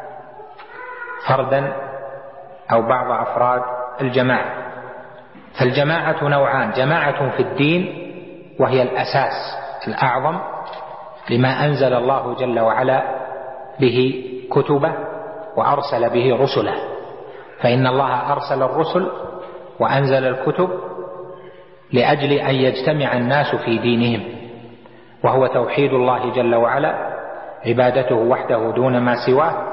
Speaker 1: فردا أو بعض أفراد الجماعة. فالجماعة نوعان: جماعة في الدين وهي الأساس الأعظم لما أنزل الله جل وعلا به كتبه وأرسل به رسله، فإن الله أرسل الرسل وأنزل الكتب لأجل أن يجتمع الناس في دينهم، وهو توحيد الله جل وعلا، عبادته وحده دون ما سواه،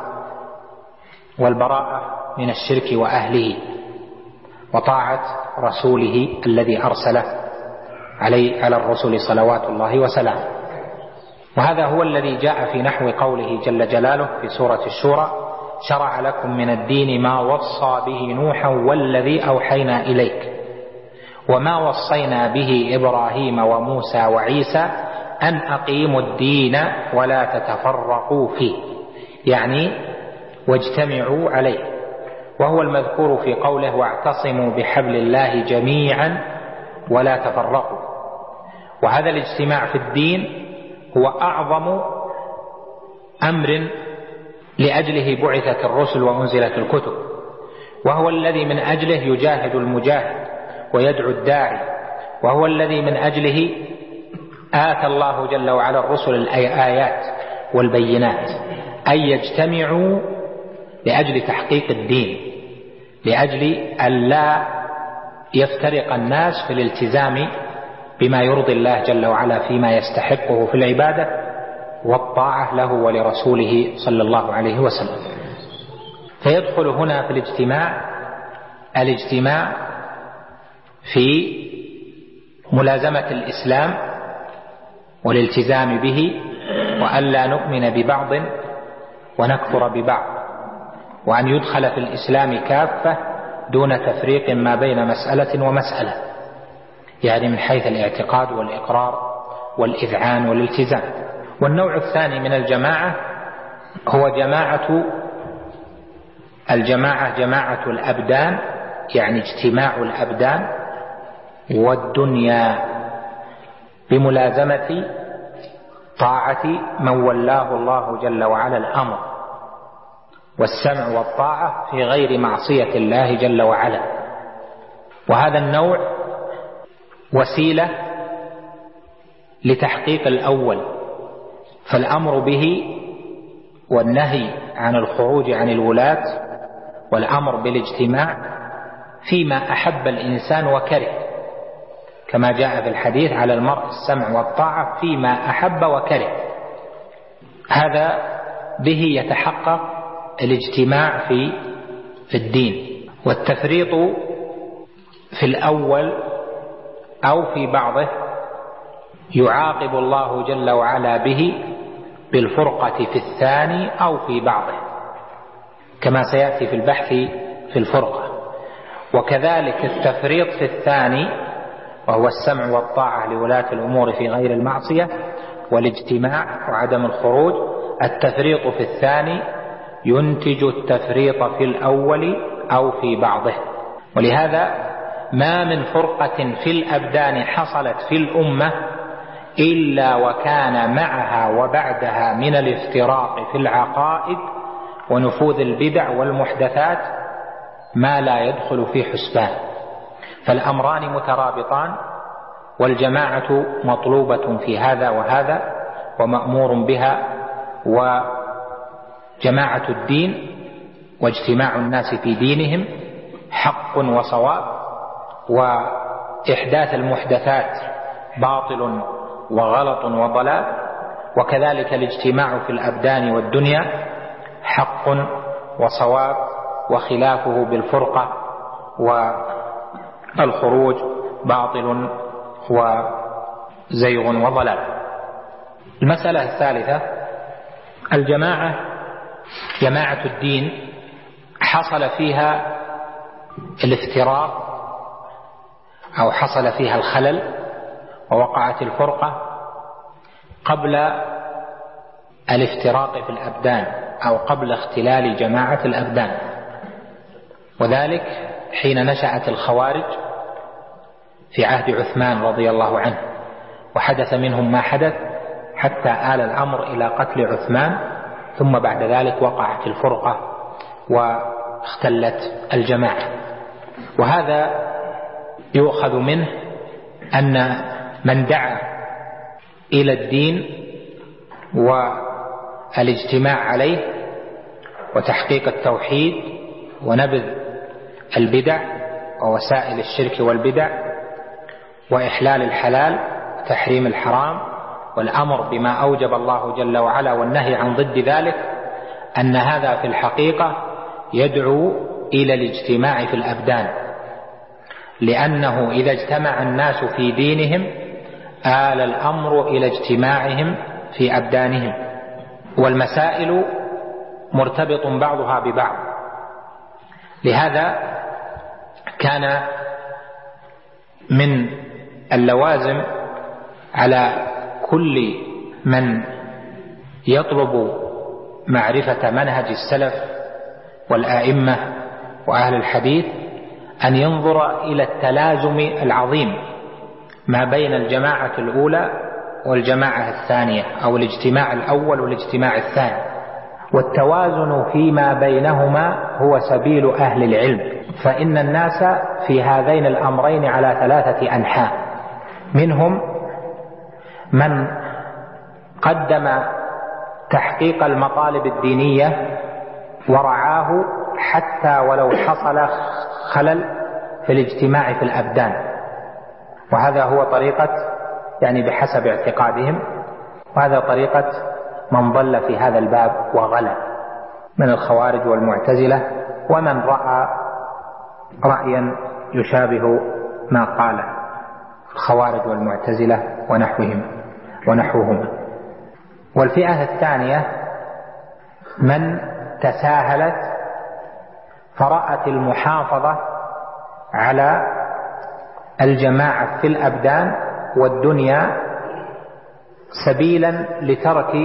Speaker 1: والبراءة من الشرك وأهله، وطاعة رسوله الذي أرسله عليه على الرسل صلوات الله وسلامه. وهذا هو الذي جاء في نحو قوله جل جلاله في سورة الشورى: شرع لكم من الدين ما وصى به نوحا والذي أوحينا إليك وما وصينا به إبراهيم وموسى وعيسى أن أقيموا الدين ولا تتفرقوا فيه، يعني واجتمعوا عليه، وهو المذكور في قوله: واعتصموا بحبل الله جميعا ولا تفرقوا. وهذا الاجتماع في الدين هو أعظم أمر لأجله بعثت الرسل وأنزلت الكتب، وهو الذي من أجله يجاهد المجاهد ويدعو الداعي، وهو الذي من أجله آتى الله جل وعلا الرسل الآيات والبينات، أن يجتمعوا لأجل تحقيق الدين، لأجل أن لا يفترق الناس في الالتزام بما يرضي الله جل وعلا فيما يستحقه في العبادة والطاعة له ولرسوله صلى الله عليه وسلم. فيدخل هنا في الاجتماع الاجتماع في ملازمة الإسلام والالتزام به، وأن لا نؤمن ببعض ونكفر ببعض، وأن يدخل في الإسلام كافة دون تفريق ما بين مسألة ومسألة، يعني من حيث الاعتقاد والإقرار والإذعان والالتزام. والنوع الثاني من الجماعة هو جماعة الجماعة جماعة الأبدان، يعني اجتماع الأبدان والدنيا بملازمة طاعة من ولاه الله جل وعلا الأمر، والسمع والطاعة في غير معصية الله جل وعلا. وهذا النوع وسيلة لتحقيق الأول، فالأمر به والنهي عن الخروج عن الولاة والأمر بالاجتماع فيما أحب الإنسان وكره، كما جاء في الحديث: على المرء السمع والطاعة فيما أحب وكره. هذا به يتحقق الاجتماع في في الدين. والتفريط في الأول أو في بعضه يعاقب الله جل وعلا به بالفرقة في الثاني أو في بعضه، كما سيأتي في البحث في الفرقة. وكذلك التفريط في الثاني، وهو السمع والطاعة لولاة الأمور في غير المعصية والاجتماع وعدم الخروج، التفريط في الثاني ينتج التفريط في الأول أو في بعضه. ولهذا ما من فرقة في الأبدان حصلت في الأمة إلا وكان معها وبعدها من الافتراق في العقائد ونفوذ البدع والمحدثات ما لا يدخل في حسبان. فالأمران مترابطان، والجماعة مطلوبة في هذا وهذا ومأمور بها. وجماعة الدين واجتماع الناس في دينهم حق وصواب، وإحداث المحدثات باطل وغلط وضلال. وكذلك الاجتماع في الأبدان والدنيا حق وصواب، وخلافه بالفرقة والخروج باطل وزيغ وضلال. المسألة الثالثة: الجماعة جماعة الدين حصل فيها الافتراق أو حصل فيها الخلل ووقعت الفرقة قبل الافتراق في الأبدان أو قبل اختلال جماعة الأبدان، وذلك حين نشأت الخوارج في عهد عثمان رضي الله عنه، وحدث منهم ما حدث حتى آل الأمر إلى قتل عثمان، ثم بعد ذلك وقعت الفرقة واختلت الجماعة. وهذا يؤخذ منه أن من دعا إلى الدين والاجتماع عليه وتحقيق التوحيد ونبذ البدع ووسائل الشرك والبدع وإحلال الحلال وتحريم الحرام والأمر بما أوجب الله جل وعلا والنهي عن ضد ذلك، أن هذا في الحقيقة يدعو إلى الاجتماع في الأبدان، لأنه إذا اجتمع الناس في دينهم آل الأمر إلى اجتماعهم في أبدانهم، والمسائل مرتبط بعضها ببعض. لهذا كان من اللوازم على كل من يطلب معرفة منهج السلف والآئمة وأهل الحديث أن ينظر إلى التلازم العظيم ما بين الجماعة الأولى والجماعة الثانية، أو الاجتماع الأول والاجتماع الثاني، والتوازن فيما بينهما هو سبيل أهل العلم. فإن الناس في هذين الأمرين على ثلاثة أنحاء، منهم من قدم تحقيق المطالب الدينية ورعاه حتى ولو حصل خلل في الاجتماع في الأبدان، وهذا هو طريقة يعني بحسب اعتقادهم، وهذا طريقة من ضل في هذا الباب وغلى من الخوارج والمعتزلة، ومن رأى رأيا يشابه ما قال الخوارج والمعتزلة ونحوهم ونحوهم. والفئة الثانية من تساهلت فرأت المحافظة على الجماعة في الأبدان والدنيا سبيلا لترك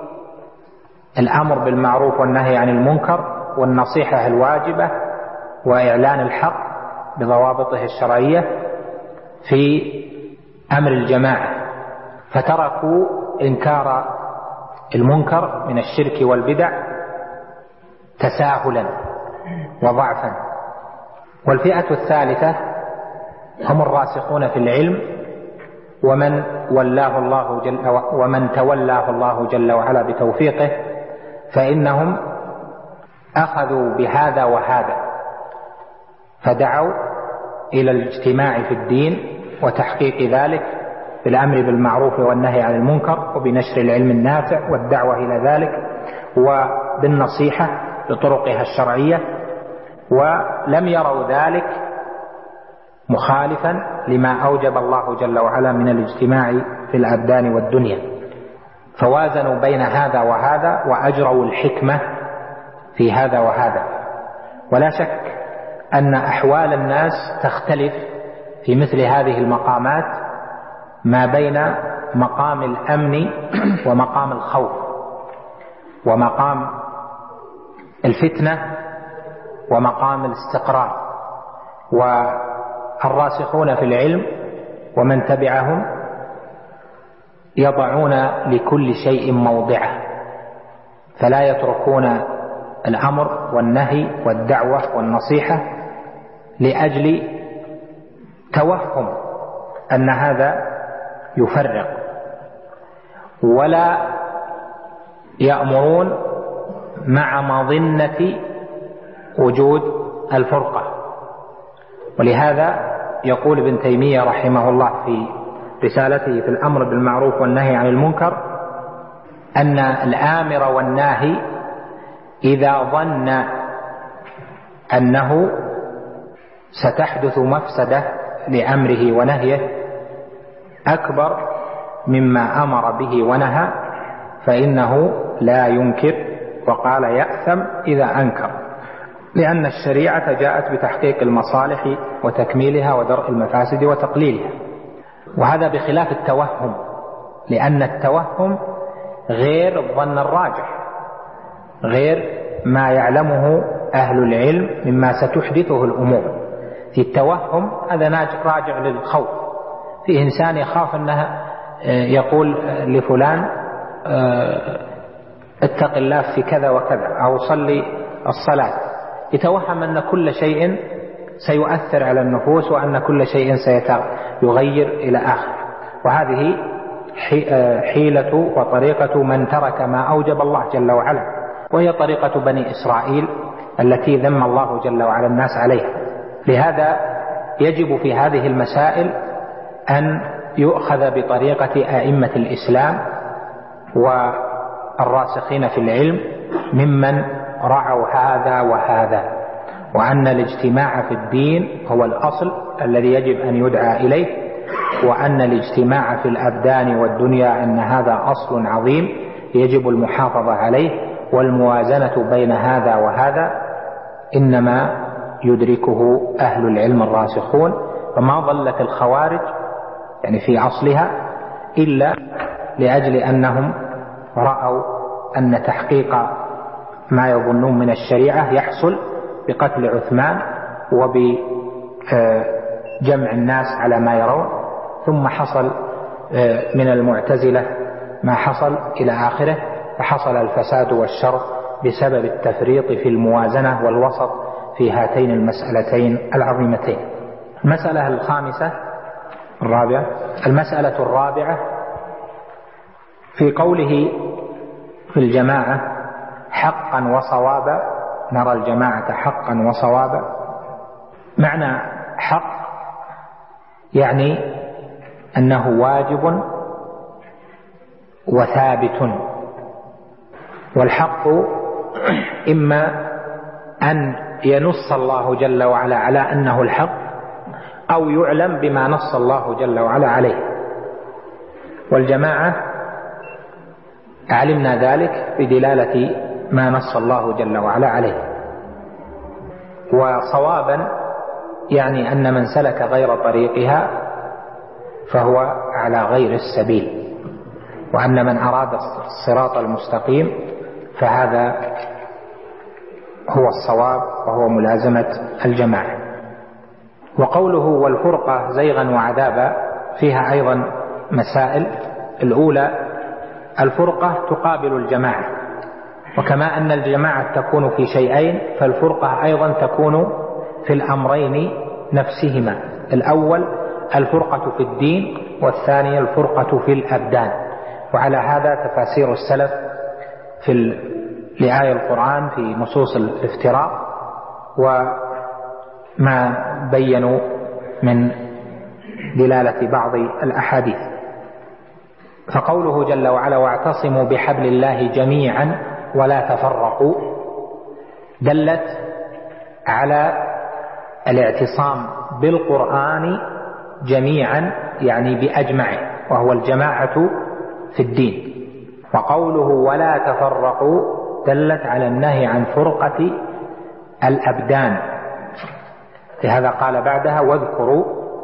Speaker 1: الأمر بالمعروف والنهي عن المنكر والنصيحة الواجبة وإعلان الحق بضوابطه الشرعية في أمر الجماعة، فتركوا إنكار المنكر من الشرك والبدع تساهلا وضعفا. والفئة الثالثة هم الراسخون في العلم، ومن ولاه الله جل ومن تولاه الله جل وعلا بتوفيقه، فإنهم أخذوا بهذا وهذا، فدعوا إلى الاجتماع في الدين وتحقيق ذلك بالأمر بالمعروف والنهي عن المنكر وبنشر العلم النافع والدعوة إلى ذلك وبالنصيحة بطرقها الشرعية، ولم يروا ذلك مخالفا لما أوجب الله جل وعلا من الاجتماع في الأبدان والدنيا، فوازنوا بين هذا وهذا وأجروا الحكمة في هذا وهذا. ولا شك أن أحوال الناس تختلف في مثل هذه المقامات ما بين مقام الأمن ومقام الخوف ومقام الفتنة ومقام الاستقرار. والراسخون في العلم ومن تبعهم يضعون لكل شيء موضعه، فلا يتركون الأمر والنهي والدعوة والنصيحة لأجل توهم أن هذا يفرق، ولا يأمرون مع مظنة وجود الفرقة. ولهذا يقول ابن تيمية رحمه الله في رسالته في الأمر بالمعروف والنهي عن المنكر أن الآمر والناهي إذا ظن أنه ستحدث مفسدة لأمره ونهيه أكبر مما أمر به ونهى فإنه لا ينكر، وقال يأثم إذا أنكر، لأن الشريعة جاءت بتحقيق المصالح وتكميلها ودرء المفاسد وتقليلها. وهذا بخلاف التوهم، لأن التوهم غير الظن الراجح، غير ما يعلمه أهل العلم مما ستحدثه الأمور. في التوهم هذا راجع للخوف، في إنسان يخاف أنها يقول لفلان اتق الله في كذا وكذا أو صلي الصلاة، يتوهم أن كل شيء سيؤثر على النفوس وأن كل شيء سيغير إلى آخر. وهذه حيلة وطريقة من ترك ما أوجب الله جل وعلا، وهي طريقة بني إسرائيل التي ذم الله جل وعلا الناس عليها. لهذا يجب في هذه المسائل أن يؤخذ بطريقة أئمة الإسلام والراسخين في العلم ممن رعوا هذا وهذا، وأن الاجتماع في الدين هو الأصل الذي يجب أن يدعى إليه، وأن الاجتماع في الأبدان والدنيا أن هذا أصل عظيم يجب المحافظة عليه، والموازنة بين هذا وهذا إنما يدركه أهل العلم الراسخون. فما ضلت الخوارج يعني في أصلها إلا لأجل أنهم رأوا أن تحقيق ما يظنون من الشريعة يحصل بقتل عثمان وبجمع الناس على ما يرون، ثم حصل من المعتزلة ما حصل إلى آخره، فحصل الفساد والشر بسبب التفريط في الموازنة والوسط في هاتين المسألتين العظيمتين. المسألة الخامسة الرابعة المسألة الرابعة في قوله في الجماعة حقا وصوابا، نرى الجماعة حقا وصوابا. معنى حق يعني أنه واجب وثابت، والحق إما أن ينص الله جل وعلا على أنه الحق، أو يعلم بما نص الله جل وعلا عليه. والجماعة علمنا ذلك بدلالة ما نص الله جل وعلا عليه. وصوابا يعني أن من سلك غير طريقها فهو على غير السبيل، وأن من أراد الصراط المستقيم فهذا هو الصواب وهو ملازمة الجماعة. وقوله والفرقة زيغا وعذابا فيها أيضا مسائل. الأولى الفرقة تقابل الجماعة، وكما أن الجماعة تكون في شيئين فالفرقة أيضا تكون في الأمرين نفسهما. الأول الفرقة في الدين، والثاني الفرقة في الأبدان. وعلى هذا تفاسير السلف في لآية القرآن في نصوص الافتراق وما بينوا من دلالة بعض الأحاديث. فقوله جل وعلا واعتصموا بحبل الله جميعا ولا تفرقوا دلت على الاعتصام بالقرآن جميعا يعني بأجمعه، وهو الجماعة في الدين. وقوله ولا تفرقوا دلت على النهي عن فرقة الأبدان، لهذا قال بعدها واذكروا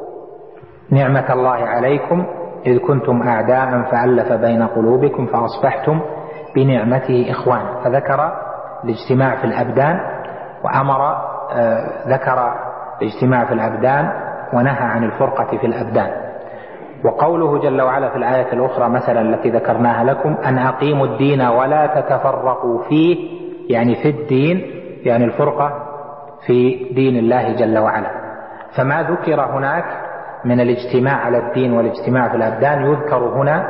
Speaker 1: نعمة الله عليكم إذ كنتم أعداء فألف بين قلوبكم فأصبحتم بنعمته إخوانا. فذكر الاجتماع في الأبدان وأمر آه ذكر الاجتماع في الأبدان ونهى عن الفرقة في الأبدان. وقوله جل وعلا في الآية الأخرى مثلا التي ذكرناها لكم أن أقيموا الدين ولا تتفرقوا فيه، يعني في الدين يعني الفرقة في دين الله جل وعلا. فما ذكر هناك من الاجتماع على الدين والاجتماع في الأبدان يذكر هنا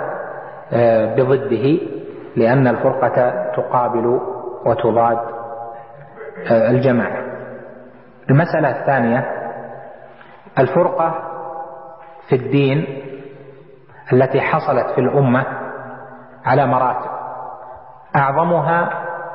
Speaker 1: بضده، لأن الفرقة تقابل وتضاد الجماعة. المسألة الثانية الفرقة في الدين التي حصلت في الأمة على مراتب، أعظمها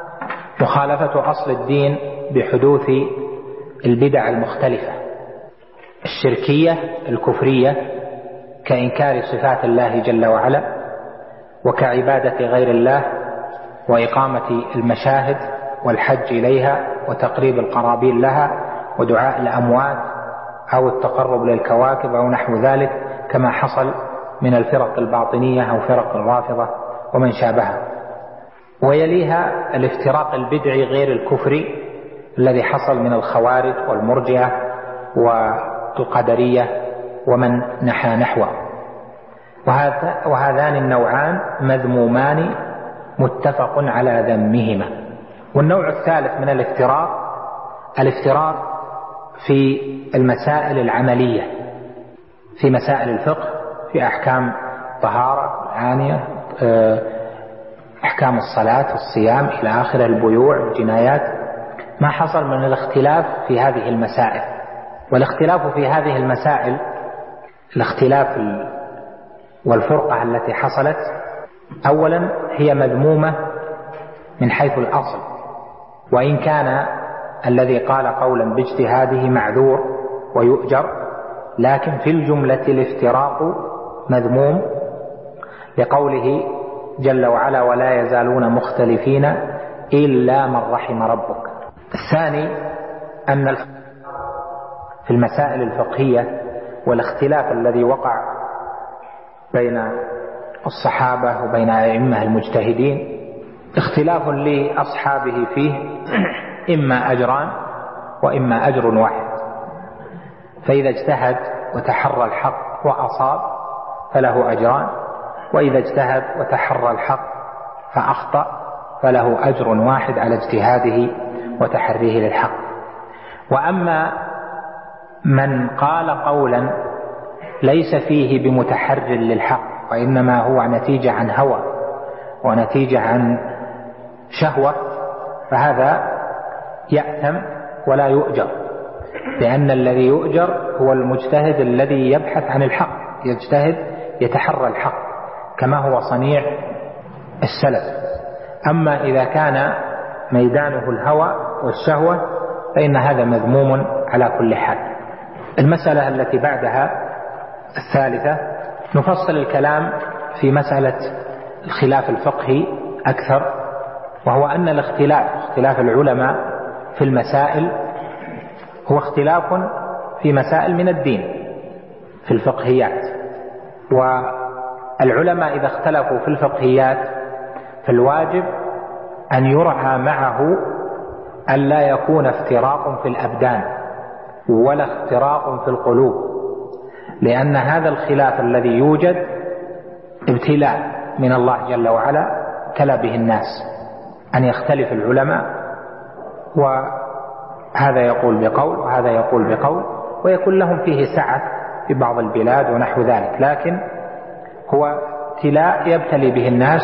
Speaker 1: مخالفة أصل الدين بحدوث البدع المختلفة الشركية الكفرية كإنكار صفات الله جل وعلا، وكعبادة غير الله، وإقامة المشاهد والحج إليها، وتقريب القرابين لها، ودعاء الأموات أو التقرب للكواكب أو نحو ذلك، كما حصل من الفرق الباطنية أو فرق الرافضة ومن شابهها. ويليها الافتراق البدعي غير الكفري الذي حصل من الخوارج والمرجئة والقدرية ومن نحى نحوه. وهذان النوعان مذمومان متفق على ذمهما. والنوع الثالث من الافتراق الافتراق في المسائل العملية، في مسائل الفقه، في أحكام طهارة العانية، أحكام الصلاة الصيام إلى آخر البيوع الجنايات، ما حصل من الاختلاف في هذه المسائل. والاختلاف في هذه المسائل الاختلاف والفرقة التي حصلت أولا هي مذمومة من حيث الأصل، وإن كان الذي قال قولا باجتهاده معذور ويؤجر، لكن في الجملة الافتراق مذموم لقوله جل وعلا ولا يزالون مختلفين إلا من رحم ربك. الثاني أن في المسائل الفقهية والاختلاف الذي وقع بين الصحابة وبين أئمة المجتهدين اختلاف لأصحابه فيه إما أجران وإما أجر واحد، فإذا اجتهد وتحرى الحق وأصاب فله أجران، وإذا اجتهد وتحرى الحق فأخطأ فله أجر واحد على اجتهاده وتحريه للحق. وأما من قال قولا ليس فيه بمتحر للحق وإنما هو نتيجة عن هوى ونتيجة عن شهوة، فهذا يأثم ولا يؤجر، لأن الذي يؤجر هو المجتهد الذي يبحث عن الحق، يجتهد يتحرى الحق كما هو صنيع السلف. أما إذا كان ميدانه الهوى والشهوة فإن هذا مذموم على كل حال. المسألة التي بعدها الثالثة نفصل الكلام في مسألة الخلاف الفقهي أكثر، وهو أن الاختلاف اختلاف العلماء في المسائل هو اختلاف في مسائل من الدين في الفقهيات. والعلماء إذا اختلفوا في الفقهيات فالواجب أن يرعى معه أن لا يكون افتراق في الأبدان ولا اختراق في القلوب، لأن هذا الخلاف الذي يوجد ابتلاء من الله جل وعلا ابتلى به الناس، أن يختلف العلماء وهذا يقول بقول وهذا يقول بقول، ويكون لهم فيه سعة في بعض البلاد ونحو ذلك، لكن هو ابتلاء يبتلي به الناس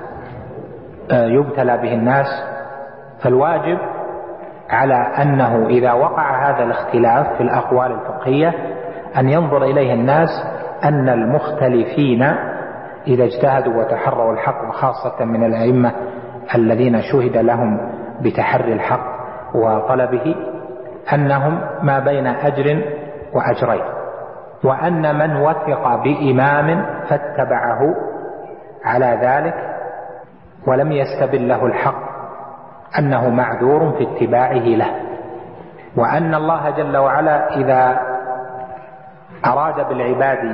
Speaker 1: يبتلى به الناس. فالواجب على أنه إذا وقع هذا الاختلاف في الأقوال الفقهية أن ينظر إليه الناس أن المختلفين إذا اجتهدوا وتحروا الحق، وخاصة من الأئمة الذين شهد لهم بتحري الحق وطلبه، أنهم ما بين أجر وأجرين، وأن من وثق بإمام فاتبعه على ذلك ولم يستبل له الحق أنه معذور في اتباعه له، وأن الله جل وعلا إذا أراد بالعباد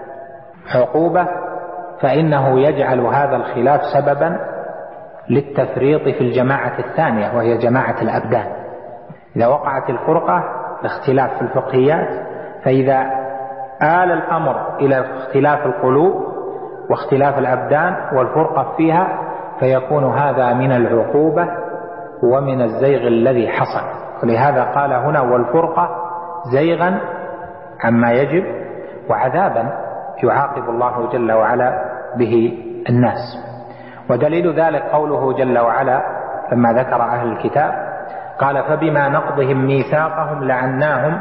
Speaker 1: عقوبة فإنه يجعل هذا الخلاف سببا للتفريط في الجماعة الثانية وهي جماعة الأبدان. إذا وقعت الفرقة الاختلاف في الفقهيات، فإذا آل الأمر إلى اختلاف القلوب واختلاف الأبدان والفرقة فيها فيكون هذا من العقوبة ومن الزيغ الذي حصل. ولهذا قال هنا والفرقة زيغا عما يجب وعذابا يعاقب الله جل وعلا به الناس. ودليل ذلك قوله جل وعلا لما ذكر أهل الكتاب قال فبما نقضهم ميثاقهم لعناهم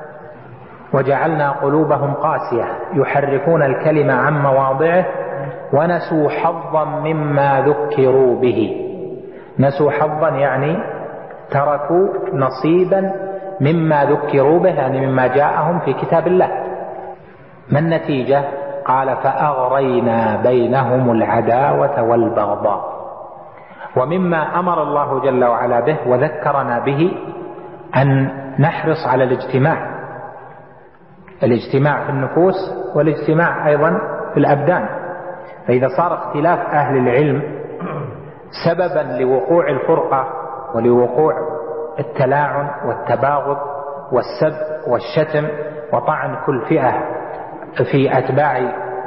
Speaker 1: وجعلنا قلوبهم قاسية يحرفون الكلم عن مواضعه ونسوا حظا مما ذكروا به. نسوا حظا يعني تركوا نصيبا مما ذكروا به، يعني مما جاءهم في كتاب الله. ما النتيجة؟ قال فأغرينا بينهم العداوة والبغضاء. ومما أمر الله جل وعلا به وذكرنا به أن نحرص على الاجتماع، الاجتماع في النفوس والاجتماع أيضا في الأبدان. فإذا صار اختلاف أهل العلم سببا لوقوع الفرقة ولوقوع التلاعن والتباغض والسب والشتم وطعن كل فئة في أتباع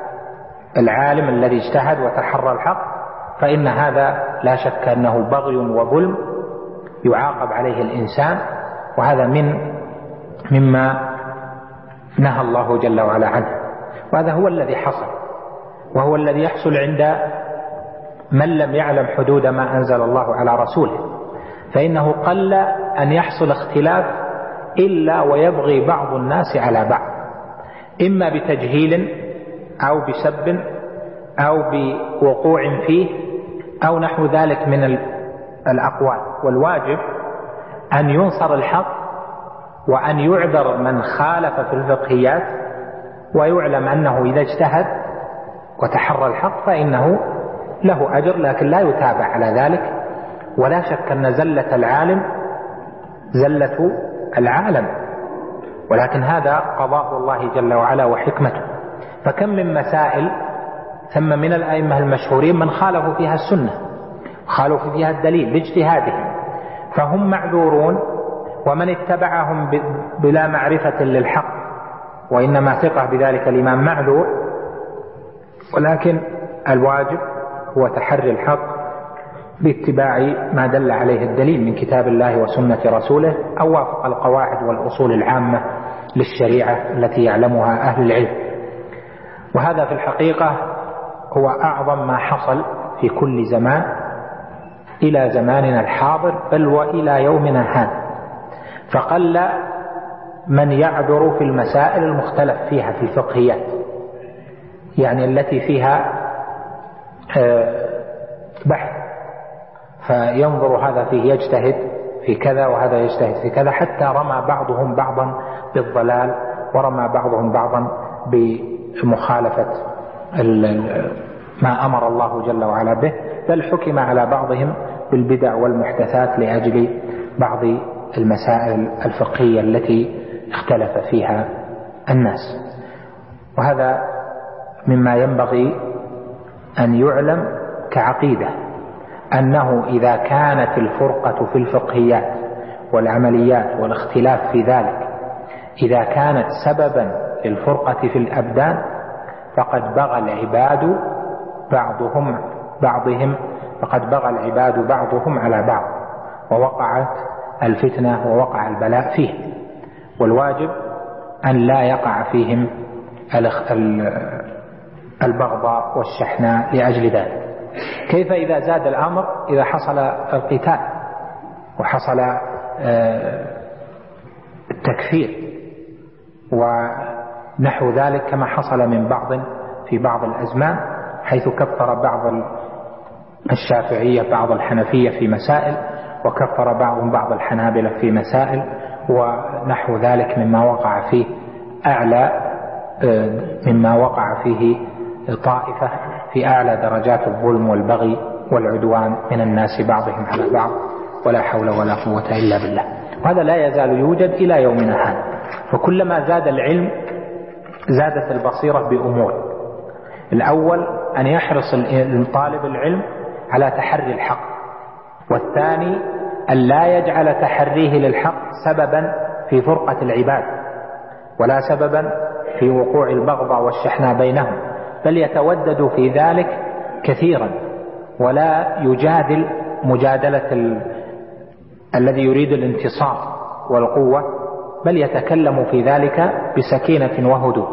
Speaker 1: العالم الذي اجتهد وتحرى الحق، فإن هذا لا شك أنه بغي وظلم يعاقب عليه الإنسان، وهذا من مما نهى الله جل وعلا عنه. وهذا هو الذي حصل، وهو الذي يحصل عند من لم يعلم حدود ما أنزل الله على رسوله. فإنه قل أن يحصل اختلاف إلا ويبغي بعض الناس على بعض، إما بتجهيل أو بسب أو بوقوع فيه أو نحو ذلك من الأقوال. والواجب أن ينصر الحق وأن يعذر من خالف في الفقهيات، ويعلم أنه إذا اجتهد وتحرى الحق فإنه له أجر، لكن لا يتابع على ذلك. ولا شك أن زلة العالم زلة العالم، ولكن هذا قضاء الله جل وعلا وحكمته. فكم من مسائل ثم من الأئمة المشهورين من خالفوا فيها السنة، خالفوا فيها الدليل باجتهادهم، فهم معذورون، ومن اتبعهم بلا معرفة للحق وإنما ثقة بذلك الإمام معذور. ولكن الواجب هو تحري الحق باتباع ما دل عليه الدليل من كتاب الله وسنة رسوله، أو وافق القواعد والأصول العامة للشريعة التي يعلمها أهل العلم. وهذا في الحقيقة هو أعظم ما حصل في كل زمان إلى زماننا الحاضر، بل وإلى يومنا هذا. فقل من يعذر في المسائل المختلف فيها في الفقهيات، يعني التي فيها بحث، فينظر هذا فيه يجتهد في كذا وهذا يجتهد في كذا، حتى رمى بعضهم بعضا بالضلال ورمى بعضهم بعضا بمخالفة ما أمر الله جل وعلا به، بل حكم على بعضهم بالبدع والمحدثات لأجل بعض المسائل الفقهية التي اختلف فيها الناس. وهذا مما ينبغي أن يعلم كعقيدة، أنه إذا كانت الفرقة في الفقهيات والعمليات والاختلاف في ذلك إذا كانت سببا للفرقة في الأبدان، فقد بغى العباد بعضهم بعضهم فقد بغى العباد بعضهم على بعض، ووقعت الفتنة ووقع البلاء فيه. والواجب أن لا يقع فيهم البغضاء والشحناء لأجل ذلك. كيف إذا زاد الأمر، إذا حصل القتال وحصل التكفير ونحو ذلك، كما حصل من بعض في بعض الأزمان، حيث كفر بعض الشافعية بعض الحنفية في مسائل، وكفر بعضهم بعض الحنابلة في مسائل، ونحو ذلك مما وقع فيه أعلى مما وقع فيه طائفة في أعلى درجات الظلم والبغي والعدوان من الناس بعضهم على بعض، ولا حول ولا قوة إلا بالله. وهذا لا يزال يوجد إلى يومنا هذا. فكلما زاد العلم زادت البصيرة بأمور. الأول أن يحرص طالب العلم على تحري الحق، والثاني أن لا يجعل تحريه للحق سببا في فرقة العباد، ولا سببا في وقوع البغضاء والشحناء بينهم، بل يتودد في ذلك كثيرا، ولا يجادل مجادلة ال... الذي يريد الانتصار والقوة، بل يتكلم في ذلك بسكينة وهدوء.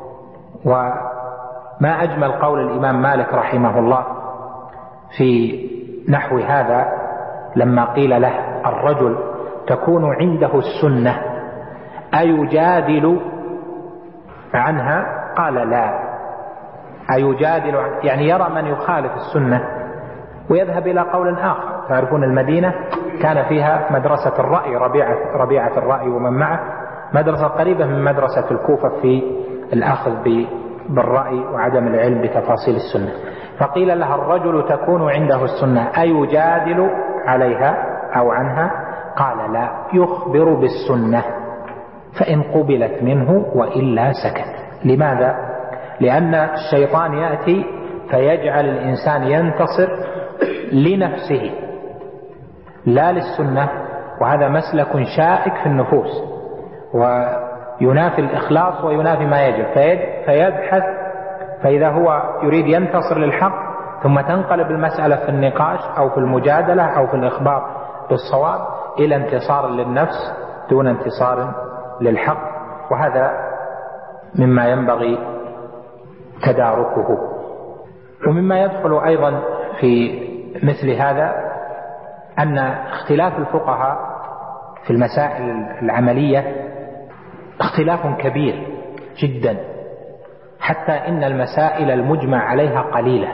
Speaker 1: وما أجمل قول الإمام مالك رحمه الله في نحو هذا لما قيل له: الرجل تكون عنده السنة أيجادل عنها؟ قال: لا. أيجادل عن... يعني يرى من يخالف السنة ويذهب إلى قول آخر. تعرفون المدينة كان فيها مدرسة الرأي، ربيعة, ربيعة الرأي ومن معه، مدرسة قريبة من مدرسة الكوفة في الأخذ بالرأي وعدم العلم بتفاصيل السنة. فقيل لها: الرجل تكون عنده السنة أيجادل عليها أو عنها؟ قال: لا، يخبر بالسنة فإن قبلت منه وإلا سكت. لماذا؟ لأن الشيطان يأتي فيجعل الإنسان ينتصر لنفسه لا للسنة، وهذا مسلك شائك في النفوس وينافي الإخلاص وينافي ما يجب، فيبحث، فإذا هو يريد ينتصر للحق ثم تنقلب المسألة في النقاش أو في المجادلة أو في الإخبار بالصواب إلى انتصار للنفس دون انتصار للحق. وهذا مما ينبغي تداركه. ومما يدخل أيضا في مثل هذا أن اختلاف الفقهاء في المسائل العملية اختلاف كبير جدا، حتى إن المسائل المجمع عليها قليلة،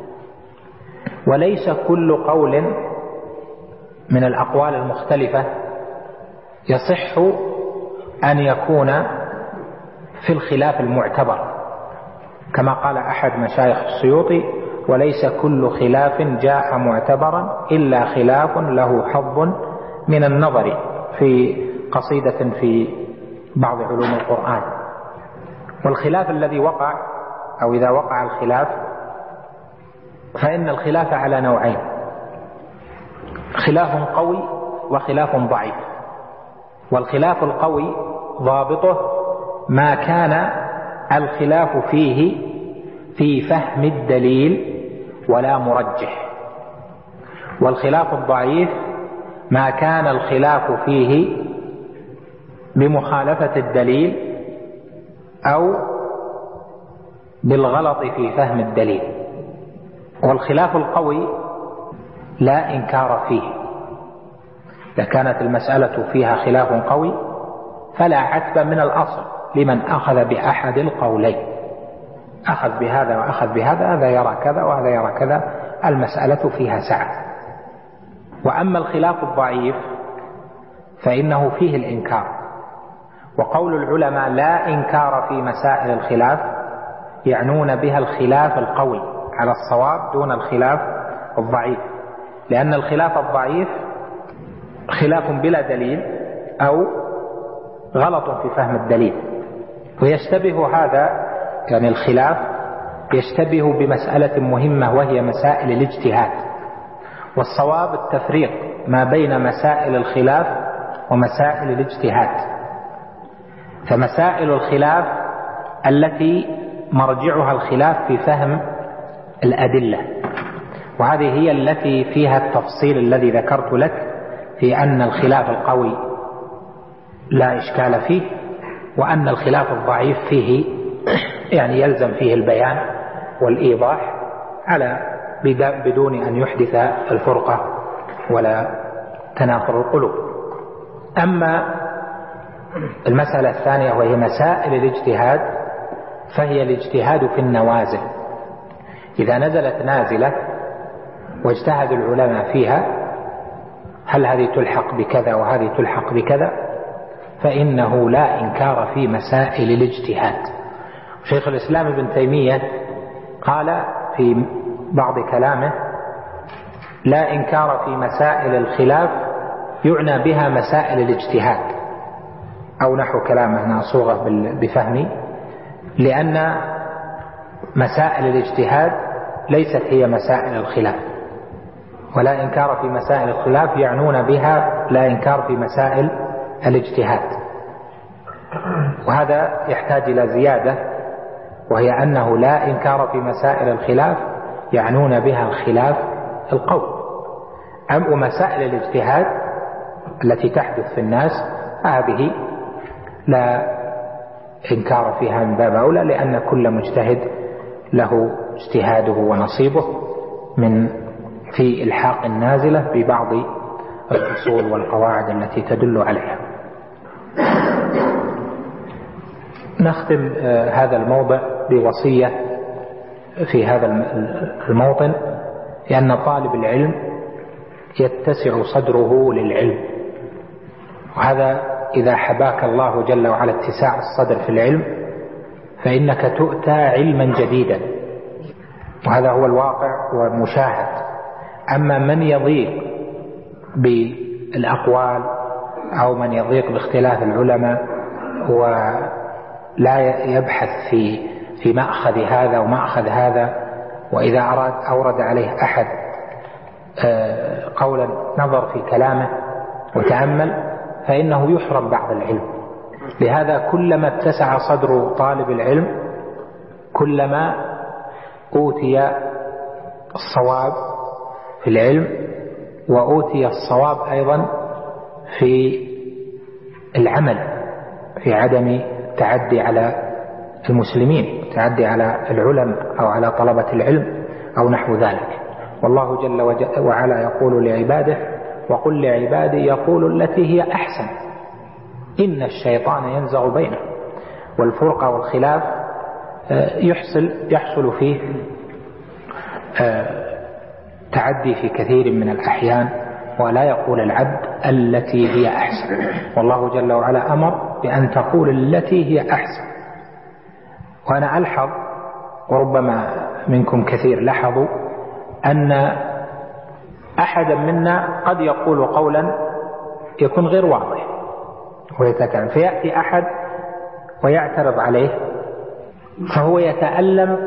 Speaker 1: وليس كل قول من الأقوال المختلفة يصح أن يكون في الخلاف المعتبر، كما قال أحد مشايخ السيوطي: وليس كل خلاف جاء معتبرا إلا خلاف له حظ من النظر، في قصيدة في بعض علوم القرآن. والخلاف الذي وقع، أو إذا وقع الخلاف، فإن الخلاف على نوعين: خلاف قوي وخلاف ضعيف. والخلاف القوي ضابطه ما كان الخلاف فيه في فهم الدليل ولا مرجح، والخلاف الضعيف ما كان الخلاف فيه بمخالفة الدليل أو بالغلط في فهم الدليل. والخلاف القوي لا إنكار فيه، إذا كانت المسألة فيها خلاف قوي فلا عتب من الأصل لمن أخذ بأحد القولين، أخذ بهذا وأخذ بهذا، هذا يرى كذا وهذا يرى كذا، المسألة فيها سعة. وأما الخلاف الضعيف فإنه فيه الإنكار. وقول العلماء لا إنكار في مسائل الخلاف يعنون بها الخلاف القوي على الصواب دون الخلاف الضعيف، لأن الخلاف الضعيف خلاف بلا دليل أو غلط في فهم الدليل. ويشتبه هذا، يعني الخلاف يشتبه بمسألة مهمة وهي مسائل الاجتهاد، والصواب التفريق ما بين مسائل الخلاف ومسائل الاجتهاد. فمسائل الخلاف التي مرجعها الخلاف في فهم الأدلة، وهذه هي التي فيها التفصيل الذي ذكرت لك في أن الخلاف القوي لا إشكال فيه، وأن الخلاف الضعيف فيه يعني يلزم فيه البيان والإيضاح على بدون أن يحدث الفرقة ولا تنافر القلوب. أما المسألة الثانية وهي مسائل الاجتهاد، فهي الاجتهاد في النوازل. إذا نزلت نازلة واجتهد العلماء فيها هل هذه تلحق بكذا وهذه تلحق بكذا، فإنه لا إنكار في مسائل الاجتهاد. شيخ الإسلام ابن تيمية قال في بعض كلامه: لا إنكار في مسائل الخلاف يعنى بها مسائل الاجتهاد، أو نحو كلامه هنا صوغة بفهمي، لأن مسائل الاجتهاد ليست هي مسائل الخلاف. ولا إنكار في مسائل الخلاف يعنون بها لا إنكار في مسائل الاجتهاد. وهذا يحتاج إلى زيادة، وهي أنه لا إنكار في مسائل الخلاف يعنون بها الخلاف القول. أما مسائل الاجتهاد التي تحدث في الناس هذه لا إنكار فيها من باب أولى، لأن كل مجتهد له اجتهاده ونصيبه من في إلحاق النازلة ببعض الأصول والقواعد التي تدل عليها. نختم هذا الموضع بوصية في هذا الموطن، لأن طالب العلم يتسع صدره للعلم، وهذا إذا حباك الله جل وعلا اتساع الصدر في العلم فإنك تؤتى علما جديدا، وهذا هو الواقع والمشاهد. أما من يضيق بالأقوال أو من يضيق باختلاف العلماء ولا يبحث في في مأخذ هذا ومأخذ هذا، وإذا أراد أورد عليه أحد قولا نظر في كلامه وتأمل فإنه يحرم بعض العلم. لهذا كلما اتسع صدر طالب العلم كلما أوتي الصواب في العلم، وأوتي الصواب أيضا في العمل، في عدم التعدي على المسلمين، التعدي على العلم أو على طلبة العلم أو نحو ذلك. والله جل وعلا يقول لعباده: وقل لعبادي يقول التي هي أحسن إن الشيطان ينزغ بينهم. والفرقة والخلاف يحصل يحصل فيه تعدي في كثير من الأحيان، ولا يقول العبد التي هي أحسن، والله جل وعلا أمر بأن تقول التي هي أحسن. وأنا ألحظ، وربما منكم كثير لحظوا، أن أحدا منا قد يقول قولا يكون غير واضح ويتكلم، فيأتي أحد ويعترض عليه، فهو يتألم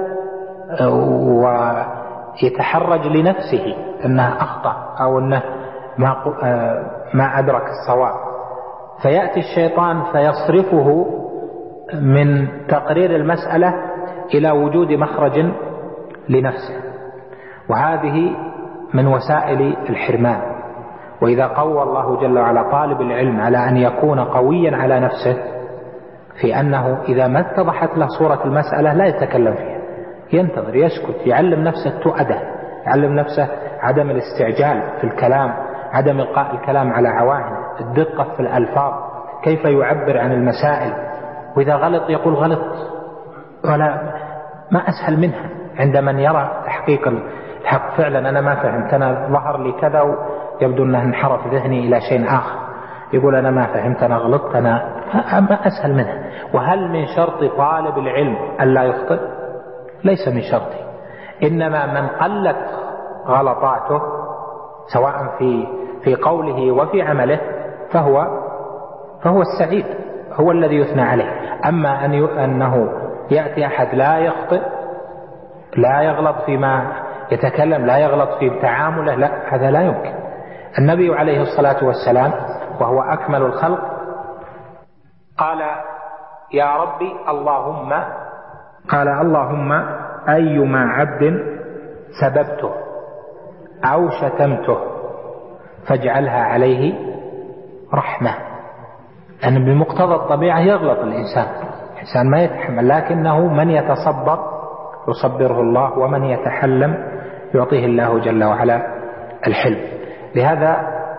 Speaker 1: ويتحرج لنفسه أنه أخطأ أو أنه ما ما أدرك الصواب، فيأتي الشيطان فيصرفه من تقرير المسألة إلى وجود مخرج لنفسه، وهذه من وسائل الحرمان. وإذا قوى الله جل وعلا طالب العلم على أن يكون قويا على نفسه في أنه إذا ما اتضحت له صورة المسألة لا يتكلم فيها، ينتظر، يسكت، يعلم نفسه التؤدة، يعلم نفسه عدم الاستعجال في الكلام، عدم إلقاء الكلام على عواهن، الدقة في الألفاظ، كيف يعبر عن المسائل، وإذا غلط يقول غلط، ولا ما أسهل منها عند من يرى تحقيق الحق. فعلا أنا ما فهمت، أنا ظهر لي كذا ويبدو أنه انحرف ذهني إلى شيء آخر، يقول أنا ما فهمت، أنا غلطت، أنا ما أسهل منها. وهل من شرط طالب العلم ألا يخطئ؟ ليس من شرطه، إنما من قلت غلطاته سواء في في قوله وفي عمله فهو فهو السعيد، هو الذي يثنى عليه. أما أن أنه يأتي أحد لا يخطئ، لا يغلط فيما يتكلم، لا يغلط في تعامله، لا، هذا لا يمكن. النبي عليه الصلاة والسلام وهو أكمل الخلق قال يا ربي اللهم، قال اللهم أيما عبد سببته أو شتمته فاجعلها عليه رحمة. أن يعني بمقتضى الطبيعة يغلط الإنسان، الإنسان ما يتحمل، لكنه من يتصبر يصبره الله، ومن يتحلم يعطيه الله جل وعلا الحلم. لهذا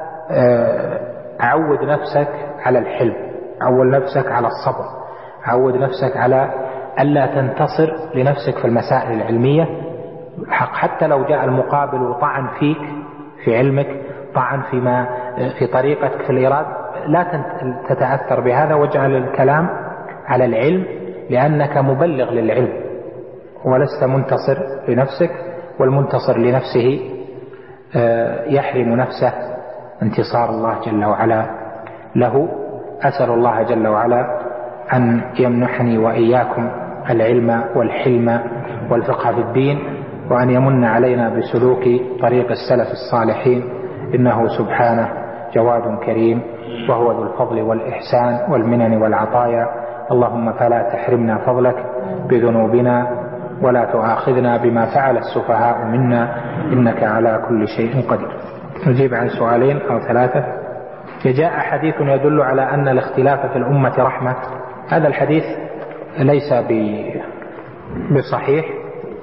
Speaker 1: عود نفسك على الحلم، عود نفسك على الصبر، عود نفسك على ألا تنتصر لنفسك في المسائل العلمية، حتى لو جاء المقابل وطعن فيك في علمك، طعن فيما في طريقتك في الإيراد، لا تتأثر بهذا، واجعل الكلام على العلم، لأنك مبلغ للعلم ولست منتصر لنفسك، والمنتصر لنفسه يحرم نفسه انتصار الله جل وعلا له. أسأل الله جل وعلا أن يمنحني وإياكم العلم والحلم والفقه في الدين، وأن يمن علينا بسلوك طريق السلف الصالحين، إنه سبحانه جواد كريم، وهو ذو الفضل والإحسان والمنن والعطايا. اللهم فلا تحرمنا فضلك بذنوبنا، ولا تؤاخذنا بما فعل السفهاء منا، إنك على كل شيء قدير. نجيب عن سؤالين أو ثلاثة. جاء حديث يدل على أن الاختلاف في الأمة رحمة. هذا الحديث ليس بصحيح،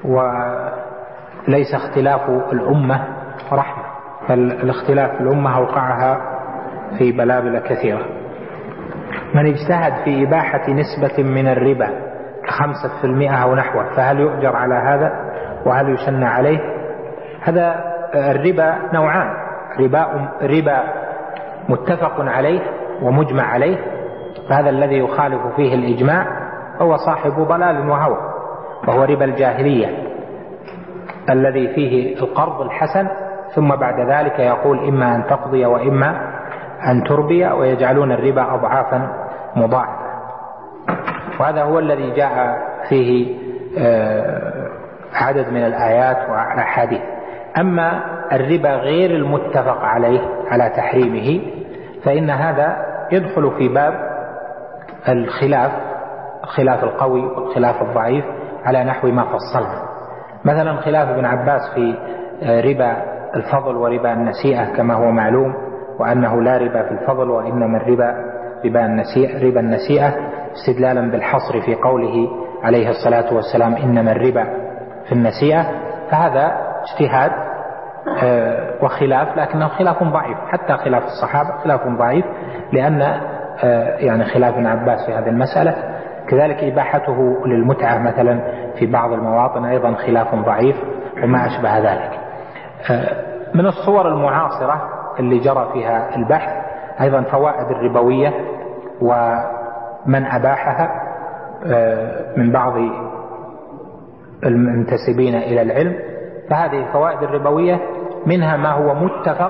Speaker 1: وليس اختلاف الأمة رحمة، فالاختلاف في الأمة أوقعها في بلابل كثيرة. من اجتهد في إباحة نسبة من الربا كخمسة في المئة أو نحوه فهل يؤجر على هذا وهل يشن عليه؟ هذا الربا نوعان، ربا, ربا متفق عليه ومجمع عليه، فهذا الذي يخالف فيه الإجماع هو صاحب ضلال وهوى، وهو ربا الجاهلية الذي فيه القرض الحسن، ثم بعد ذلك يقول إما أن تقضي وإما أن تربي، ويجعلون الربا أضعافا مضاعفة. وهذا هو الذي جاء فيه عدد من الآيات والأحاديث. أما الربا غير المتفق عليه على تحريمه فإن هذا يدخل في باب الخلاف، الخلاف القوي والخلاف الضعيف على نحو ما فصلنا. مثلا خلاف ابن عباس في ربا الفضل وربا النسيئة كما هو معلوم، وأنه لا ربا في الفضل وإنما الربا ربا النسيئة, ربا النسيئة استدلالا بالحصر في قوله عليه الصلاة والسلام إنما الربا في النسيئة. فهذا اجتهاد وخلاف، لكنه خلاف ضعيف، حتى خلاف الصحابة خلاف ضعيف، لأن يعني خلاف ابن عباس في هذه المسألة كذلك إباحته للمتعة مثلا في بعض المواطن أيضا خلاف ضعيف وما أشبه ذلك. من الصور المعاصرة اللي جرى فيها البحث أيضا فوائد الربوية ومن أباحها من بعض المنتسبين إلى العلم. فهذه الفوائد الربوية منها ما هو متفق